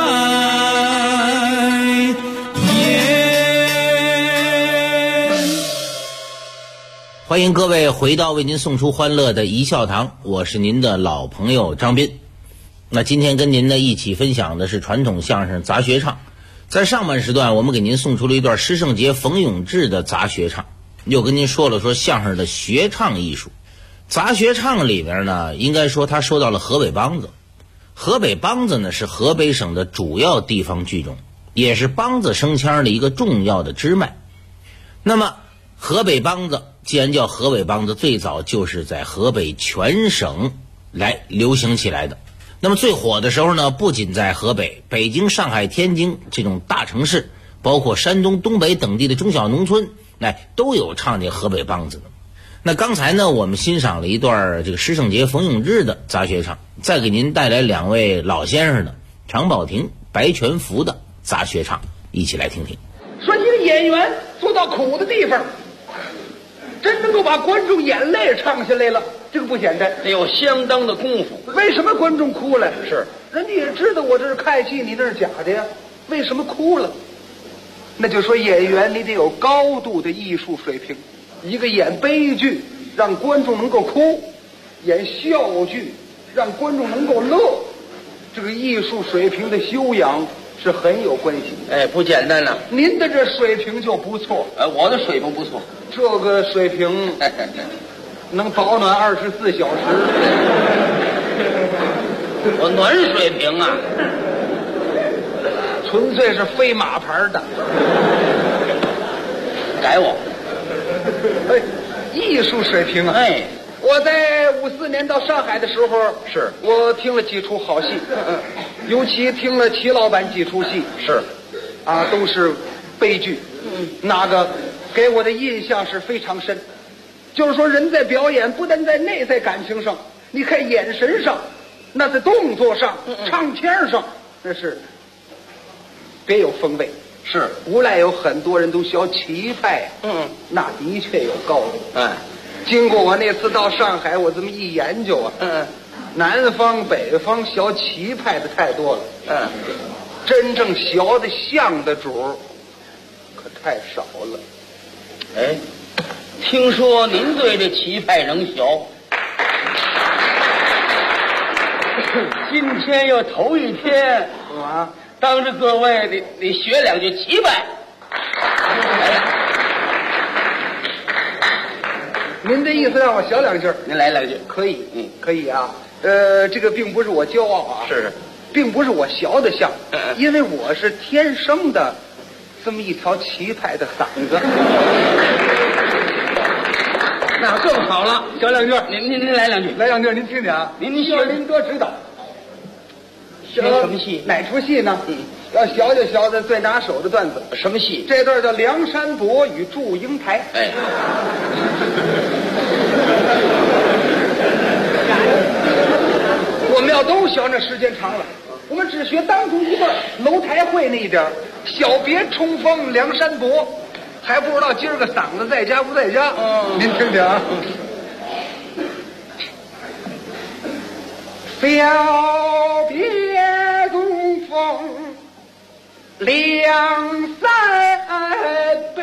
[SPEAKER 12] 颜。
[SPEAKER 13] 欢迎各位回到为您送出欢乐的一笑堂，我是您的老朋友张斌。那今天跟您呢一起分享的是传统相声杂学唱。 在上半时段，我们给您送出了一段施圣杰、冯永志的杂学唱，又跟您说了相声的学唱艺术。杂学唱里边呢，应该说他说到了河北梆子。河北梆子呢是河北省的主要地方剧种，也是梆子声腔的一个重要的支脉。那么河北梆子既然叫河北梆子，最早就是在河北全省来流行起来的。那么最火的时候呢，不仅在河北、北京、上海、天津这种大城市，包括山东、东北等地的中小农村，都有唱这河北梆子的。那刚才呢，我们欣赏了一段这个施圣杰、冯永志的杂学唱，再给您带来两位老先生的常宝霆、白全福的杂学唱，一起来听听。
[SPEAKER 15] 说一个演员做到苦的地方，真能够把观众眼泪唱下来了，这个不简单，
[SPEAKER 18] 得有相当的功夫。
[SPEAKER 15] 为什么观众哭了？
[SPEAKER 18] 是
[SPEAKER 15] 人家也知道我这是看戏，你那是假的呀，为什么哭了？那就说演员你得有高度的艺术水平。一个演悲剧让观众能够哭，演笑剧让观众能够乐，这个艺术水平的修养是很有关系。
[SPEAKER 18] 哎，不简单了。
[SPEAKER 15] 您的这水平就不错。
[SPEAKER 18] 我的水平不错。
[SPEAKER 15] 这个水平能保暖24小时。
[SPEAKER 18] 我暖水平啊，
[SPEAKER 15] 纯粹是飞马牌的。
[SPEAKER 18] 改我。
[SPEAKER 15] 艺术水平啊！我在54年到上海的时候，
[SPEAKER 18] 是
[SPEAKER 15] 我听了几出好戏，尤其听了齐老板几出戏，
[SPEAKER 18] 是
[SPEAKER 15] 都是悲剧，那个给我的印象是非常深。就是说，人在表演不但在内在感情上，你看眼神上，那在动作上、唱腔上，那是别有风味。
[SPEAKER 18] 是，
[SPEAKER 15] 无赖有很多人都学齐派，那的确有高度。经过我那次到上海，我这么一研究啊，南方北方学齐派的太多了，真正学的像的主可太少了。
[SPEAKER 18] 哎，听说您对这齐派能学，今天又头一天
[SPEAKER 15] 啊。
[SPEAKER 18] 当着各位，你学两句齐派。来了，
[SPEAKER 15] 您这意思让我学两句？
[SPEAKER 18] 您来两句，
[SPEAKER 15] 可以，可以啊。这个并不是我骄傲啊，
[SPEAKER 18] 是，
[SPEAKER 15] 并不是我学的像，因为我是天生的这么一条齐派的嗓子。
[SPEAKER 18] 那更好了，
[SPEAKER 15] 学两句。
[SPEAKER 18] 您来两句，
[SPEAKER 15] 来两句，您听听啊。
[SPEAKER 18] 您学
[SPEAKER 15] 林哥指导。
[SPEAKER 18] 学什么戏？
[SPEAKER 15] 哪出戏呢？要学就学的最拿手的段子。
[SPEAKER 18] 什么戏？
[SPEAKER 15] 这段叫《梁山伯与祝英台》。
[SPEAKER 18] 哎，
[SPEAKER 15] 我们要都学，那时间长了。我们只学当中一段楼台会那一点，小别冲锋梁山伯，还不知道今儿个嗓子在家不在家。您听听啊。小别东风两三杯，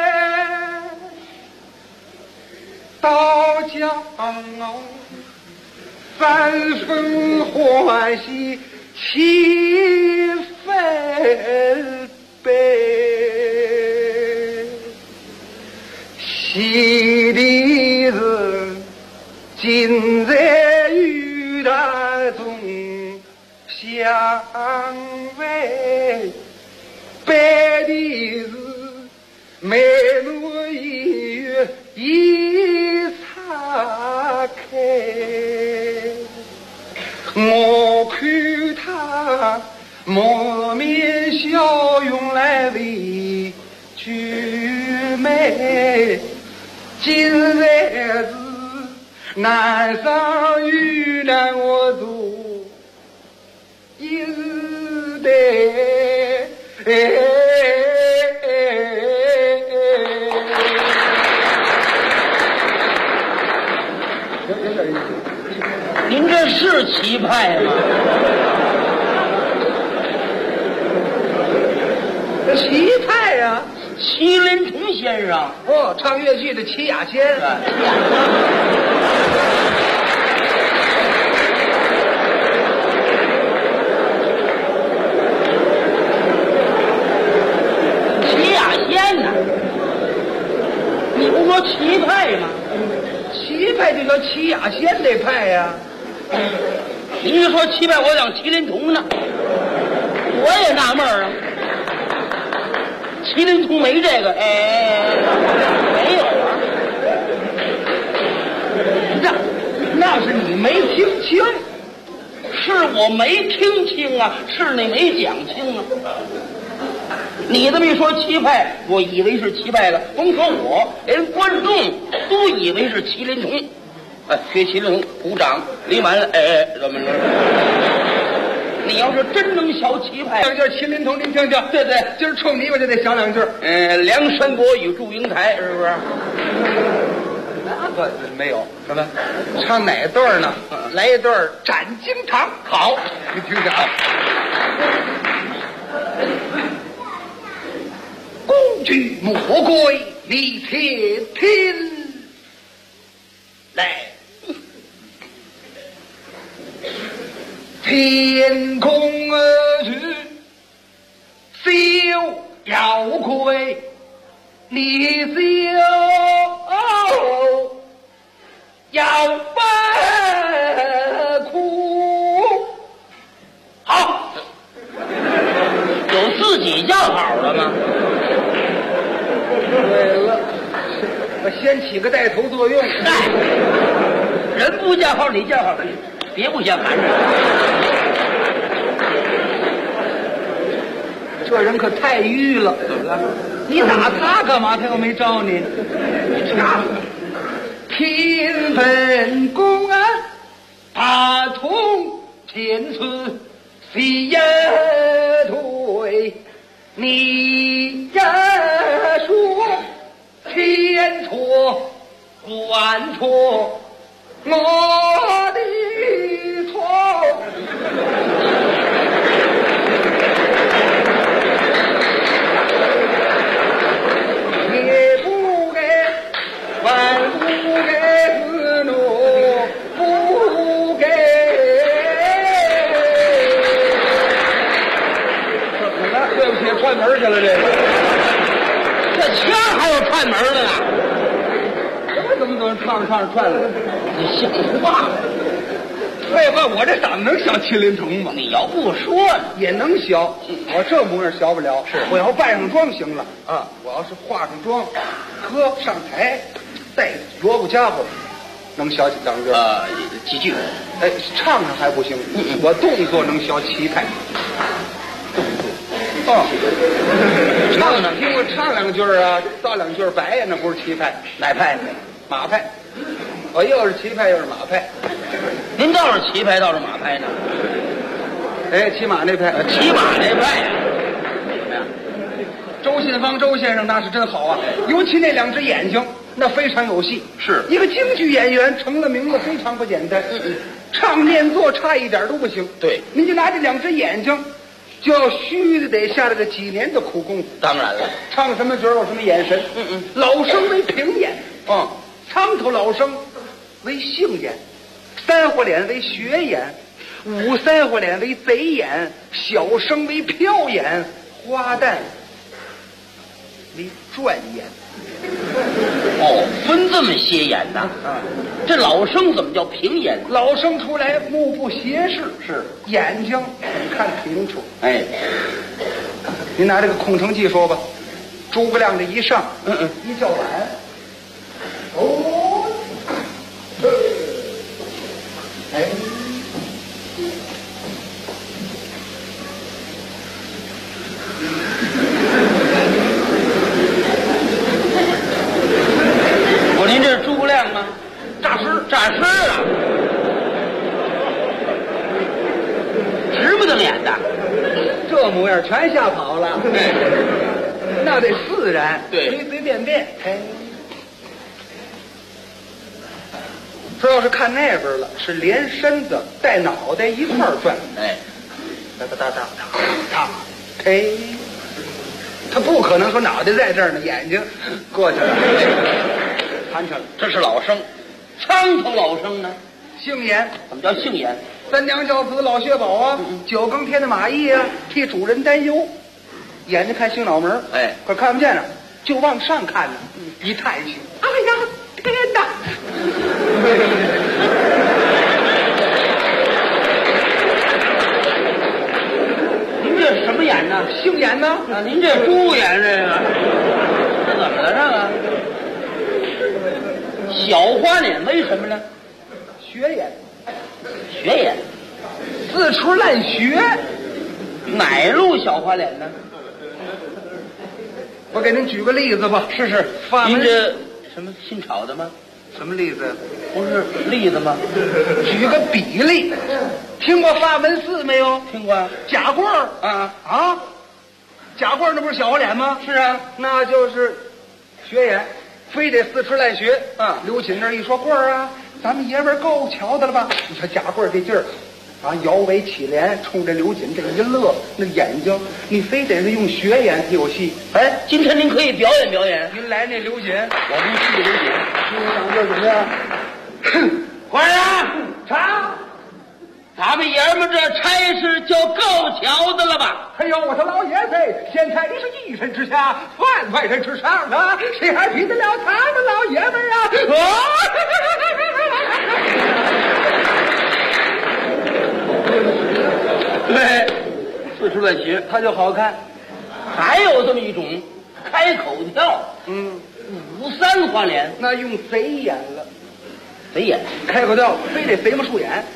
[SPEAKER 15] 到江三分欢喜七分悲，喜的是今在与大众相偎，悲的是美如一月一擦开，我看他满面笑容来为俊美，今日是难上遇难我做一日的。
[SPEAKER 18] 您这是齐派吗？
[SPEAKER 15] 齐派呀、
[SPEAKER 18] 麒麟童先生。
[SPEAKER 15] 哦，唱越剧的齐雅仙。 得派呀。
[SPEAKER 18] 你一说7派，我想麒麟童呢，我也纳闷啊。麒麟童没这个，没有啊。
[SPEAKER 15] 那是你没听清，
[SPEAKER 18] 是我没听清啊，是你没讲清啊。你这么一说7派，我以为是7派了。甭说我，连观众都以为是麒麟童。学麒麟童，鼓掌，领完了，怎么了？你要是真能学7派，
[SPEAKER 15] 两句麒麟童，您听听。
[SPEAKER 18] 对对，
[SPEAKER 15] 今儿冲你我就得想两句。
[SPEAKER 18] 梁山伯与祝英台，是不是？
[SPEAKER 15] 那个没有什么，唱哪段呢？来一段斩惊堂。
[SPEAKER 18] 好，
[SPEAKER 15] 你听着啊。公举魔鬼你且听来，天空而去，逍遥鬼，你逍遥不哭。
[SPEAKER 18] 好，有自己叫好的吗？
[SPEAKER 15] 对了，我先起个带头作用。
[SPEAKER 18] 人不叫好，你叫好，别不嫌寒碜。
[SPEAKER 15] 这人可太愚了。怎么了？你打他干嘛？他又没招你。天本公安，大同天赐西也退，你也说千错万错，我的错。也不给，万不给自怒，不给。怎么了？对不起，串门去了。
[SPEAKER 18] 这腔还有串门的呢？
[SPEAKER 15] 怎么唱着串了？
[SPEAKER 18] 你像话吗？
[SPEAKER 15] 废话，我这怎么能学麒麟童嘛？
[SPEAKER 18] 你要不说呢，
[SPEAKER 15] 也能学。我这模样学不了。是，我要扮上妆行了啊！我要是化上妆，上台，带萝卜家伙，能学几两句？
[SPEAKER 18] 几句。
[SPEAKER 15] 唱上还不行。我动作能学7派。唱呢？听我唱两句啊，造两句白呀，那不是7派。
[SPEAKER 18] 哪派？
[SPEAKER 15] 马派。我又是7派，又是马派。
[SPEAKER 18] 您倒是7派，倒是马派呢？
[SPEAKER 15] 骑马那派。
[SPEAKER 18] 骑马那派呀？怎么样？
[SPEAKER 15] 周信芳周先生那是真好啊，尤其那2只眼睛，那非常有戏。
[SPEAKER 18] 是
[SPEAKER 15] 一个京剧演员成了名了，非常不简单。唱念做差一点都不行。
[SPEAKER 18] 对，
[SPEAKER 15] 您就拿这2只眼睛，就要虚的得下来个几年的苦功夫。
[SPEAKER 18] 当然了，
[SPEAKER 15] 唱什么角有什么眼神。老生为平眼，苍头老生为杏眼，三花脸为雪眼，五三花脸为贼眼，小生为飘眼，花旦为转眼。
[SPEAKER 18] 分这么些眼呐？这老生怎么叫平眼？
[SPEAKER 15] 老生出来目不斜视，是眼睛很看清楚。您拿这个空城计说吧，诸葛亮这一上，一叫板，
[SPEAKER 18] 我您这是诸葛亮吗？
[SPEAKER 15] 诈尸
[SPEAKER 18] 啊！直不瞪眼的，
[SPEAKER 15] 这模样全吓跑了。那得自然，
[SPEAKER 18] 对，
[SPEAKER 15] 随随便便。说要是看那边了，是连身子带脑袋一块儿转。哒哒哒哒哒哒，他不可能说脑袋在这儿呢，眼睛过去了，盘成了。
[SPEAKER 18] 这是老生，苍头老生呢？
[SPEAKER 15] 杏眼。
[SPEAKER 18] 怎么叫杏眼？
[SPEAKER 15] 三娘教子老薛宝啊，9更天的马邑啊，替主人担忧，眼睛看星脑门，可看不见了，就往上看呢，一叹息，哎呀，天哪！ 眼呢？
[SPEAKER 18] 啊，您这猪眼这个，这怎么了？这个小花脸为什么呢？
[SPEAKER 15] 学眼，
[SPEAKER 18] 学眼，
[SPEAKER 15] 自出烂学。
[SPEAKER 18] 哪路小花脸呢？
[SPEAKER 15] 我给您举个例子吧。
[SPEAKER 18] 是，您这什么新炒的吗？
[SPEAKER 15] 什么例子？
[SPEAKER 18] 不是例子吗？
[SPEAKER 15] 举个比例。听过法门寺没有？
[SPEAKER 18] 听过。
[SPEAKER 15] 贾贵儿啊，贾贵儿那不是小花脸吗？
[SPEAKER 18] 是啊，
[SPEAKER 15] 那就是学眼，非得四出烂学啊。刘瑾那一说贵儿啊，咱们爷们儿够瞧的了吧？你瞧贾贵儿这劲儿。啊，摇尾乞怜，冲着刘瑾这一乐，那眼睛，你非得是用学眼才有戏。
[SPEAKER 18] 哎，今天您可以表演表演。
[SPEAKER 15] 您来那刘瑾，
[SPEAKER 18] 我不去刘瑾，
[SPEAKER 15] 你想这怎么样？
[SPEAKER 18] 官人，
[SPEAKER 15] 查，
[SPEAKER 18] 咱们爷们这差事就够瞧的了吧？
[SPEAKER 15] 哎呦，我说老爷子，现在你是一人之下，万人之上的，谁还比得了他们老爷们啊？
[SPEAKER 18] 对，四处乱学，
[SPEAKER 15] 他就好看。
[SPEAKER 18] 还有这么一种，开口跳，五三花脸，
[SPEAKER 15] 那用贼眼了。
[SPEAKER 18] 贼眼，
[SPEAKER 15] 开口跳，非得贼么竖眼。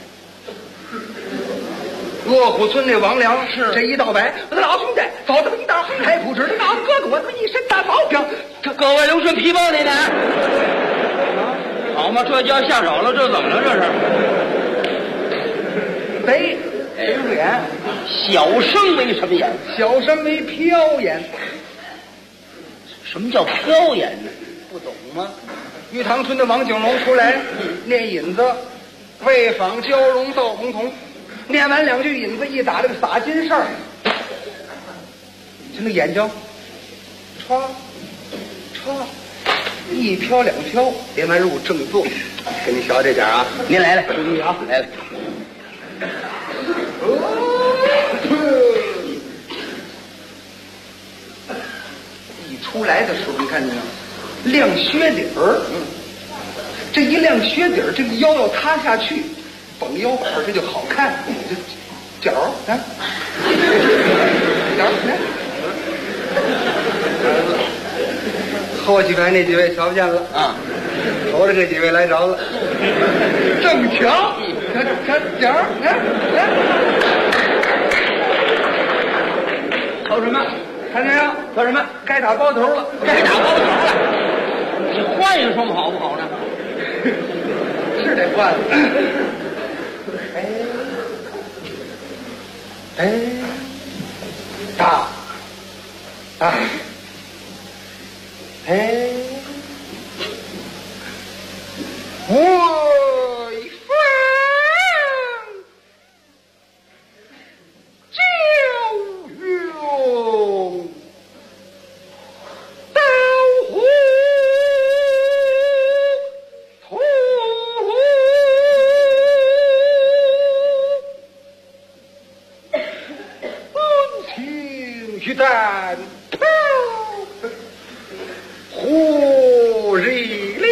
[SPEAKER 15] 卧虎村那王良
[SPEAKER 18] 是
[SPEAKER 15] 这一道白，我的老兄弟，走这么一道横开不直的脑子，哥哥我他妈一身大毛病。
[SPEAKER 18] 各位留神皮包你呢。好嘛，这就要下手了，这怎么了？这是
[SPEAKER 15] 贼竖眼，
[SPEAKER 18] 小生为什么眼？
[SPEAKER 15] 小生为飘眼。
[SPEAKER 18] 什么叫飘眼呢？
[SPEAKER 15] 不懂吗？玉堂村的王景龙出来念引子，为访交融斗红铜，念完两句引子，一打这个撒金事儿，就那眼睛，歘歘，一飘两飘，连完入正坐，给你瞧这点啊！
[SPEAKER 18] 您来了，
[SPEAKER 15] 注意啊，
[SPEAKER 18] 来了。
[SPEAKER 15] 一出来的时候，你看见没有？亮靴底儿，这一亮靴底儿，这个腰要塌下去，绷腰板这就好看。这脚啊，脚后几排那几位瞧不见了啊，头着这几位来着了，正瞧，瞧脚，来，瞅什么？看见没有？
[SPEAKER 18] 瞧什么？
[SPEAKER 15] 该打包头了，
[SPEAKER 18] 该打包头了。你换一双好不好呢？
[SPEAKER 15] 是得换了。打，我一分就用刀虎图，温情一旦透，胡日里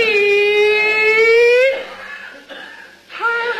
[SPEAKER 15] 才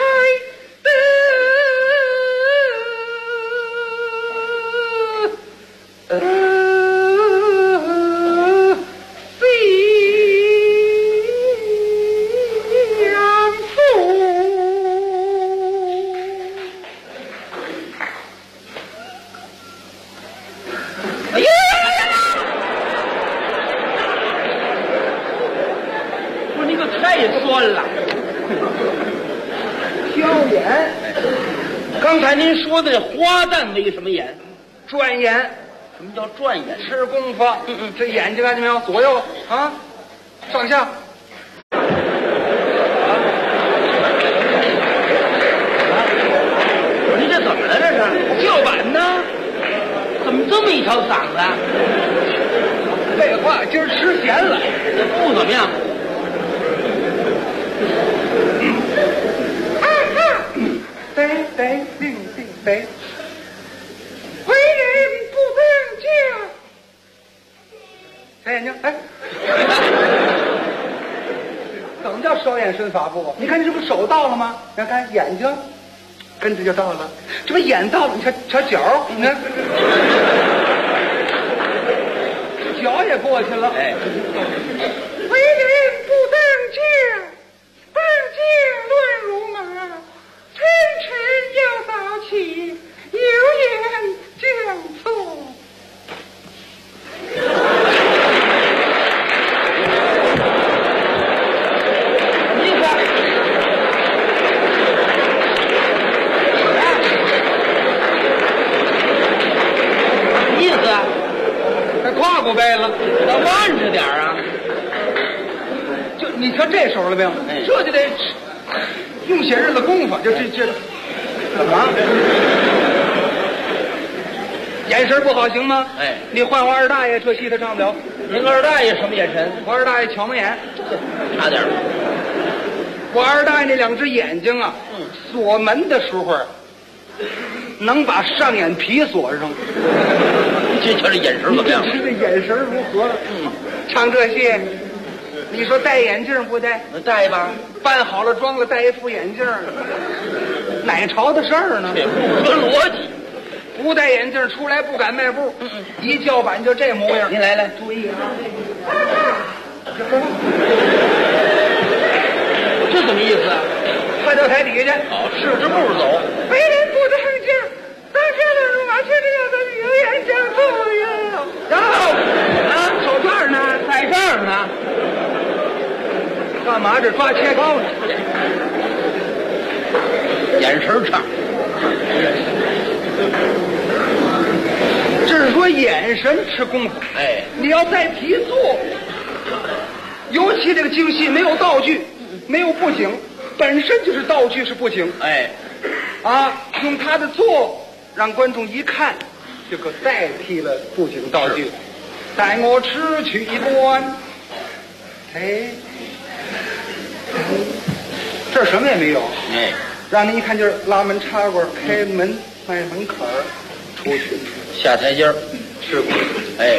[SPEAKER 18] 刚才您说的花旦为什么眼？
[SPEAKER 15] 转眼。
[SPEAKER 18] 什么叫转眼？
[SPEAKER 15] 吃功夫。这眼睛看见没有？左右啊，上下。
[SPEAKER 18] 你这怎么了？这是叫板呢？怎么这么一条嗓子？
[SPEAKER 15] 废话，今儿吃咸了，
[SPEAKER 18] 不怎么样。
[SPEAKER 15] 得定得，为人不能讲。小眼睛，哎，怎么叫双眼身法步？你看你这不手到了吗？你看眼睛，跟着就到了。这不眼到了，你瞧瞧脚，你看。 脚也过去了。
[SPEAKER 18] 哎，
[SPEAKER 19] 为人不当家，当家乱如麻，晨晨要早起，有言将错。
[SPEAKER 18] 意思啊？
[SPEAKER 15] 这胯骨掰了，
[SPEAKER 18] 要慢着点啊！
[SPEAKER 15] 就你瞧这手了没有？这就得用些日子功夫，就这怎么？眼神不好行吗？
[SPEAKER 18] 哎，
[SPEAKER 15] 你换我二大爷，这戏他上不了。
[SPEAKER 18] 您二大爷什么眼神？
[SPEAKER 15] 我二大爷巧眉眼，
[SPEAKER 18] 差点。
[SPEAKER 15] 我二大爷那两只眼睛啊，锁门的时候能把上眼皮锁上。
[SPEAKER 18] 这瞧这眼神怎么样？
[SPEAKER 15] 这眼神如何？唱这戏，你说戴眼镜不戴？
[SPEAKER 18] 戴吧。
[SPEAKER 15] 扮好了妆了，戴一副眼镜，哪朝的事儿呢？
[SPEAKER 18] 这不合逻辑。
[SPEAKER 15] 不戴眼镜出来不敢迈步，一叫板就这模样。
[SPEAKER 18] 您来，
[SPEAKER 15] 注意啊！
[SPEAKER 18] 这什么意思啊？
[SPEAKER 15] 快到台底下去，
[SPEAKER 18] 好，试着步走。
[SPEAKER 19] 为人不当家，当家乱如麻，却这样的有言将错呀！
[SPEAKER 15] 然后啊，手绢呢，
[SPEAKER 18] 在这儿呢，
[SPEAKER 15] 干嘛这抓切糕呢？
[SPEAKER 18] 眼神差。
[SPEAKER 15] 这是说眼神吃功夫。
[SPEAKER 18] 哎，
[SPEAKER 15] 你要再提做，尤其这个京戏没有道具，没有布景，本身就是道具是布景。
[SPEAKER 18] 哎，
[SPEAKER 15] 啊，用他的做让观众一看，就可代替了布景道具。带我吃去一关，哎，这儿什么也没有。
[SPEAKER 18] 哎，
[SPEAKER 15] 让你一看就是拉门插关，开门迈门槛儿出去，
[SPEAKER 18] 下台阶儿
[SPEAKER 15] 吃功夫。
[SPEAKER 18] 哎，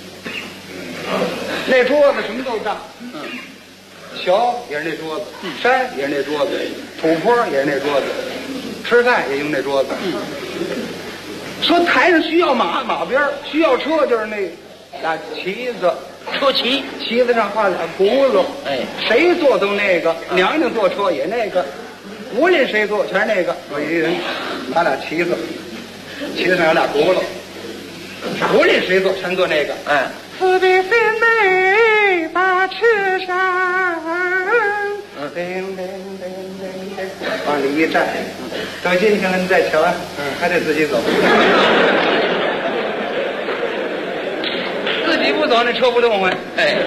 [SPEAKER 15] 那桌子什么都大，桥也是那桌子，山也是那桌子，土坡也是那桌子，吃饭也用那桌子。说台上需要马，马边需要车，就是那俩旗子，
[SPEAKER 18] 车旗，
[SPEAKER 15] 旗子上画俩轱辘。
[SPEAKER 18] 哎，
[SPEAKER 15] 谁坐都那个，娘娘坐车也那个，无论谁坐全是那个。有一人拿俩旗子，旗子上有俩轱辘，无论谁坐全坐那个。
[SPEAKER 18] 哎，
[SPEAKER 19] 四比三妹把翅上，
[SPEAKER 15] 往里一站，等进去了你再瞧，还得自己走。自己不走，那车不动换。
[SPEAKER 18] 哎，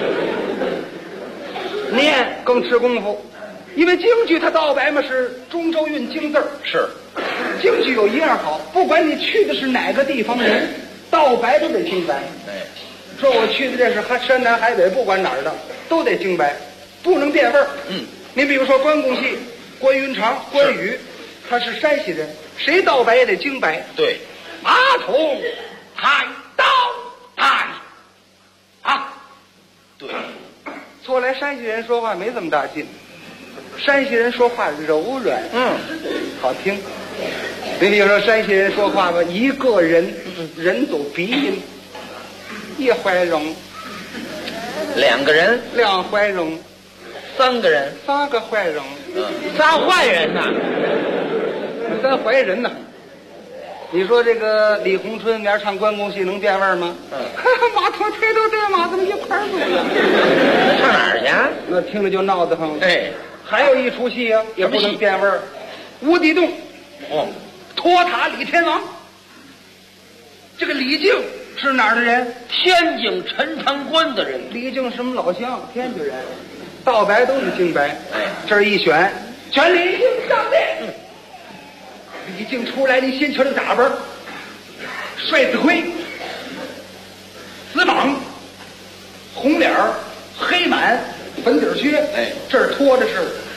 [SPEAKER 15] 念更吃功夫，因为京剧它倒白嘛是中州韵京字儿。
[SPEAKER 18] 是，
[SPEAKER 15] 京剧有一样好，不管你去的是哪个地方人，倒白都得京白。
[SPEAKER 18] 哎，
[SPEAKER 15] 说我去的这是山南海北，不管哪儿的都得京白，不能变味儿。您比如说关公戏，关云长、关羽，他是山西人，谁倒白也得京白。
[SPEAKER 18] 对，
[SPEAKER 15] 马桶开刀开啊，
[SPEAKER 18] 对，
[SPEAKER 15] 错来山西人说话没这么大劲，山西人说话柔软，好听。你比如说山西人说话吧，一个人人走鼻音，一怀容，
[SPEAKER 18] 两个人，
[SPEAKER 15] 两怀容，
[SPEAKER 18] 三个人，
[SPEAKER 15] 三个怀容，
[SPEAKER 18] 仨坏人呐，
[SPEAKER 15] 三怀人呐。你说这个李鸿春明儿唱关公戏能变味吗？马头抬头带马这么一块儿走呀，
[SPEAKER 18] 上哪儿去？
[SPEAKER 15] 那听着就闹得慌。
[SPEAKER 18] 哎，
[SPEAKER 15] 还有一出戏啊，也不能变味儿。无底洞，托塔李天王。这个李靖是哪儿的人？
[SPEAKER 18] 天津陈塘关的人。
[SPEAKER 15] 李靖什么老乡？天津人，道白都是京白。这儿一选李靖上殿。李靖出来，你先瞧这打扮，帅子盔，紫蟒，红脸儿，黑满，粉底靴。
[SPEAKER 18] 哎，
[SPEAKER 15] 这儿托的是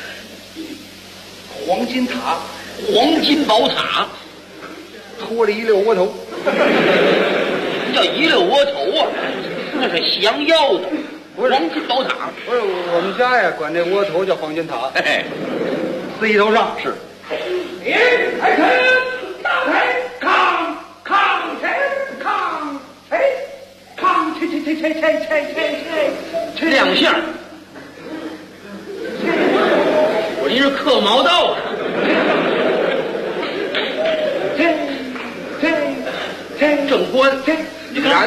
[SPEAKER 15] 黄金塔，
[SPEAKER 18] 黄金宝塔，
[SPEAKER 15] 拖了一溜窝头。
[SPEAKER 18] 叫一溜窝头啊，那是降妖的。黄金宝塔，
[SPEAKER 15] 不是我们家呀，管这窝头叫黄金塔。
[SPEAKER 18] 哎，
[SPEAKER 15] 四一头上
[SPEAKER 18] 是。
[SPEAKER 15] 抬臣大抬扛前扛哎扛去
[SPEAKER 18] 亮相。我这是刻毛道的。正官，然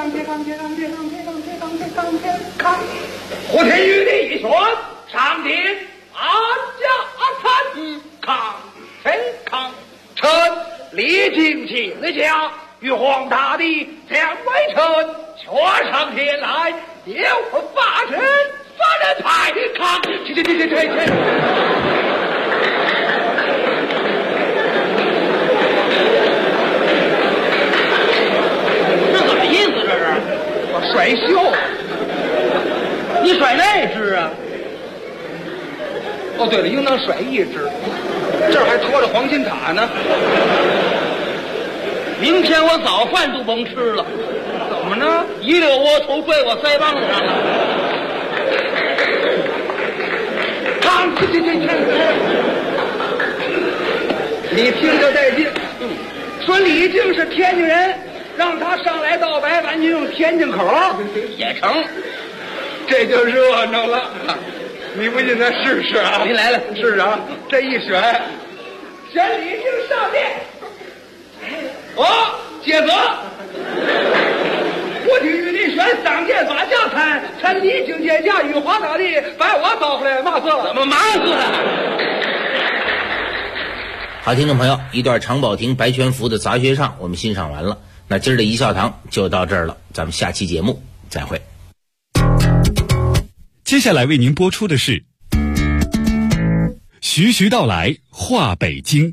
[SPEAKER 18] 胡天宇的一选，上天安家参，康康臣李靖请的家，与皇大帝将为臣却上天来，有法臣法人派康，
[SPEAKER 15] 甩袖，
[SPEAKER 18] 你甩哪只啊？
[SPEAKER 15] 哦，对了，应当甩一只，这儿还拖着黄金塔呢。
[SPEAKER 18] 明天我早饭都甭吃了，
[SPEAKER 15] 怎么呢？
[SPEAKER 18] 一溜窝头跪我腮帮子上了。
[SPEAKER 15] 看，你听着带劲。说李靖是天津人。让他上来道白，完全用天津口
[SPEAKER 18] 也成，
[SPEAKER 15] 这就热闹了。你不信咱试试啊？
[SPEAKER 18] 您来了，
[SPEAKER 15] 试试啊！这一选李靖上殿，接责。我听与你选当殿把将参李靖见驾，与皇大帝把我招回来嘛事？
[SPEAKER 18] 怎么嘛事了？
[SPEAKER 13] 好，听众朋友，一段常宝霆、白全福的杂学唱我们欣赏完了。那今儿的一笑堂就到这儿了，咱们下期节目再会。
[SPEAKER 5] 接下来为您播出的是徐徐道来话北京。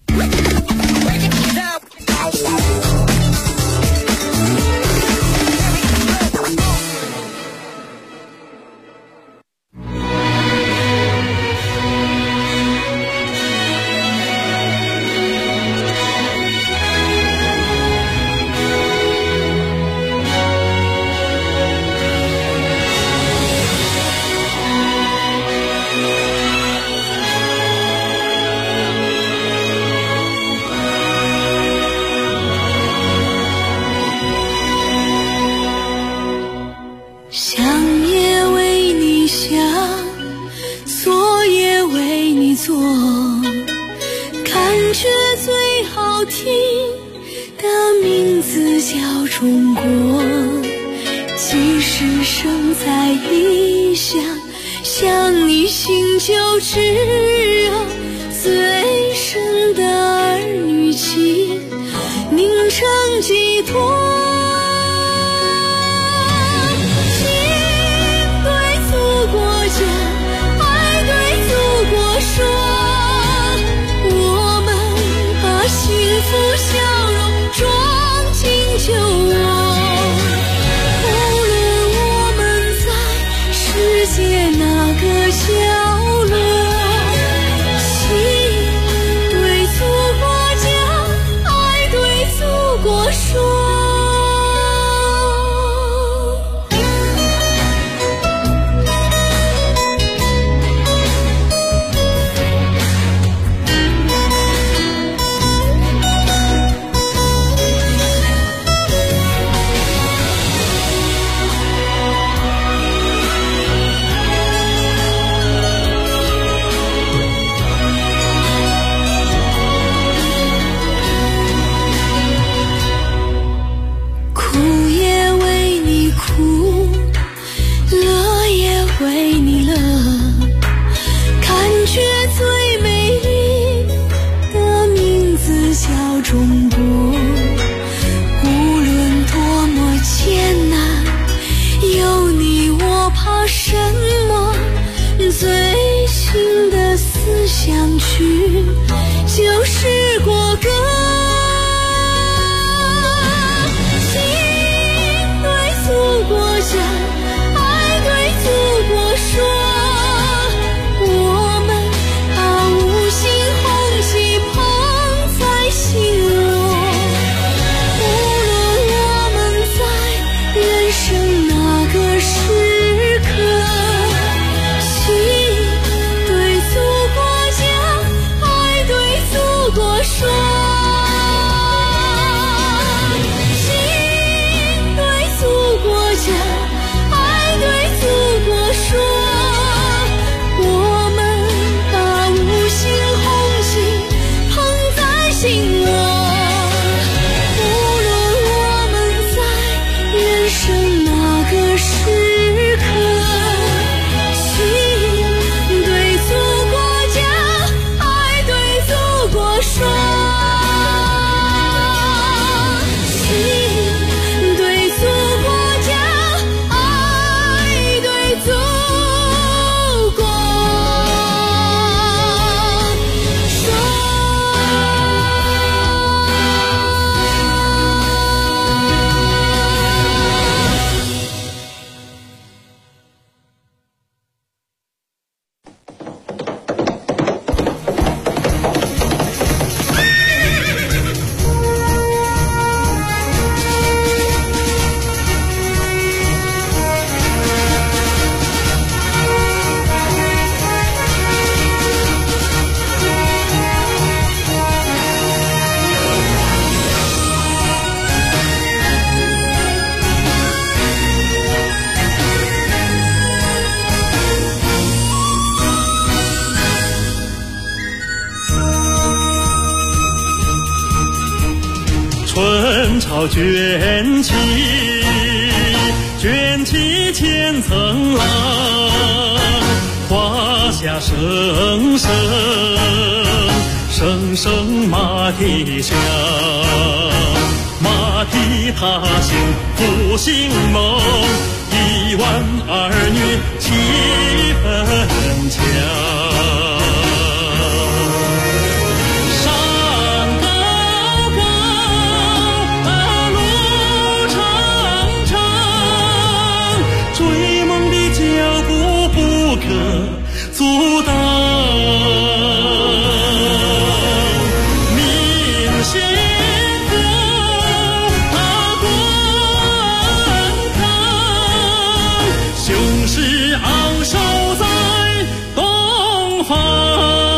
[SPEAKER 20] 中国，即使生在异乡，想你心就炙热，最深的儿女情凝成寄托。心对祖国讲，爱对祖国说，我们把幸福笑容装进酒窝，无论我们在世界哪个角落，心对祖国讲，爱对祖国说。相去就是国歌，心对祖国讲，爱对祖国说，我们把五星红旗捧在心窝。
[SPEAKER 12] 春潮卷起，卷起千层浪，华夏声声，声声马蹄响。马蹄踏行复兴梦，1万儿女气氛强。阻挡，明星风滚烫，雄狮昂首在东方。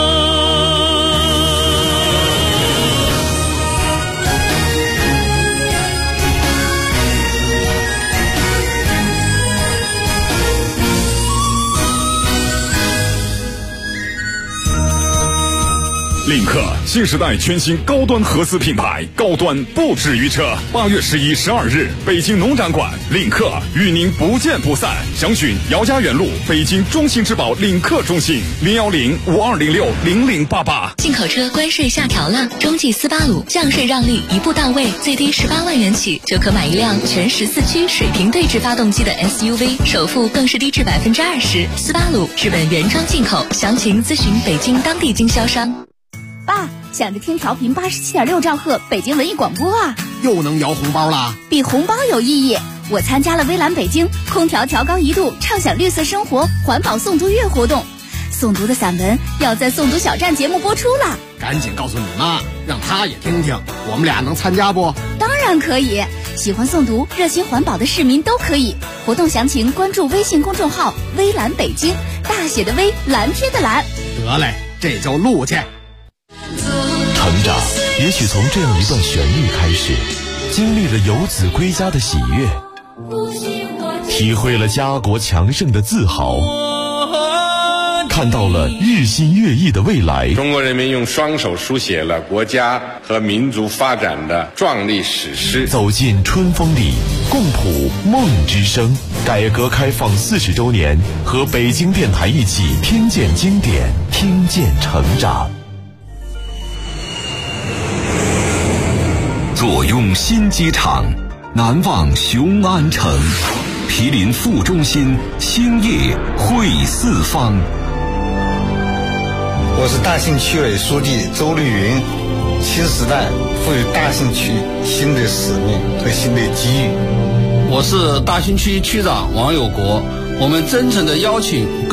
[SPEAKER 21] 领克新时代全新高端合资品牌，高端不止于车。8月11、12日，北京农展馆，领克与您不见不散。详询姚家园路北京中信之宝领克中心，010-5206-0088。
[SPEAKER 22] 进口车关税下调了，中继斯巴鲁降税让利一步到位，最低18万元起就可买一辆全14驱水平对置发动机的 SUV， 首付更是低至20%。斯巴鲁日本原装进口，详情咨询北京当地经销商。
[SPEAKER 2] 爸，想着听调频87.6兆赫北京文艺广播啊，
[SPEAKER 1] 又能摇红包啦！
[SPEAKER 2] 比红包有意义。我参加了微蓝北京空调调高1度畅享绿色生活环保诵读月活动，诵读的散文要在诵读小站节目播出了。
[SPEAKER 1] 赶紧告诉你妈，让她也听听，我们俩能参加不？
[SPEAKER 2] 当然可以，喜欢诵读热心环保的市民都可以。活动详情关注微信公众号微蓝北京，大写的微，蓝天的蓝。
[SPEAKER 1] 得嘞，这就录去。
[SPEAKER 6] 成长也许从这样一段旋律开始，经历了游子归家的喜悦，体会了家国强盛的自豪，看到了日新月异的未来。
[SPEAKER 23] 中国人民用双手书写了国家和民族发展的壮丽史诗。
[SPEAKER 6] 走进春风里，共谱梦之声。改革开放40周年，和北京电台一起听见经典，听见成长。
[SPEAKER 24] 坐拥新机场，难忘雄安城，毗邻副中心，兴业汇四方。
[SPEAKER 25] 我是大兴区委书记周绿云。新时代赋予大兴区新的使命和新的机遇。
[SPEAKER 26] 我是大兴区区长王有国。我们真诚地邀请各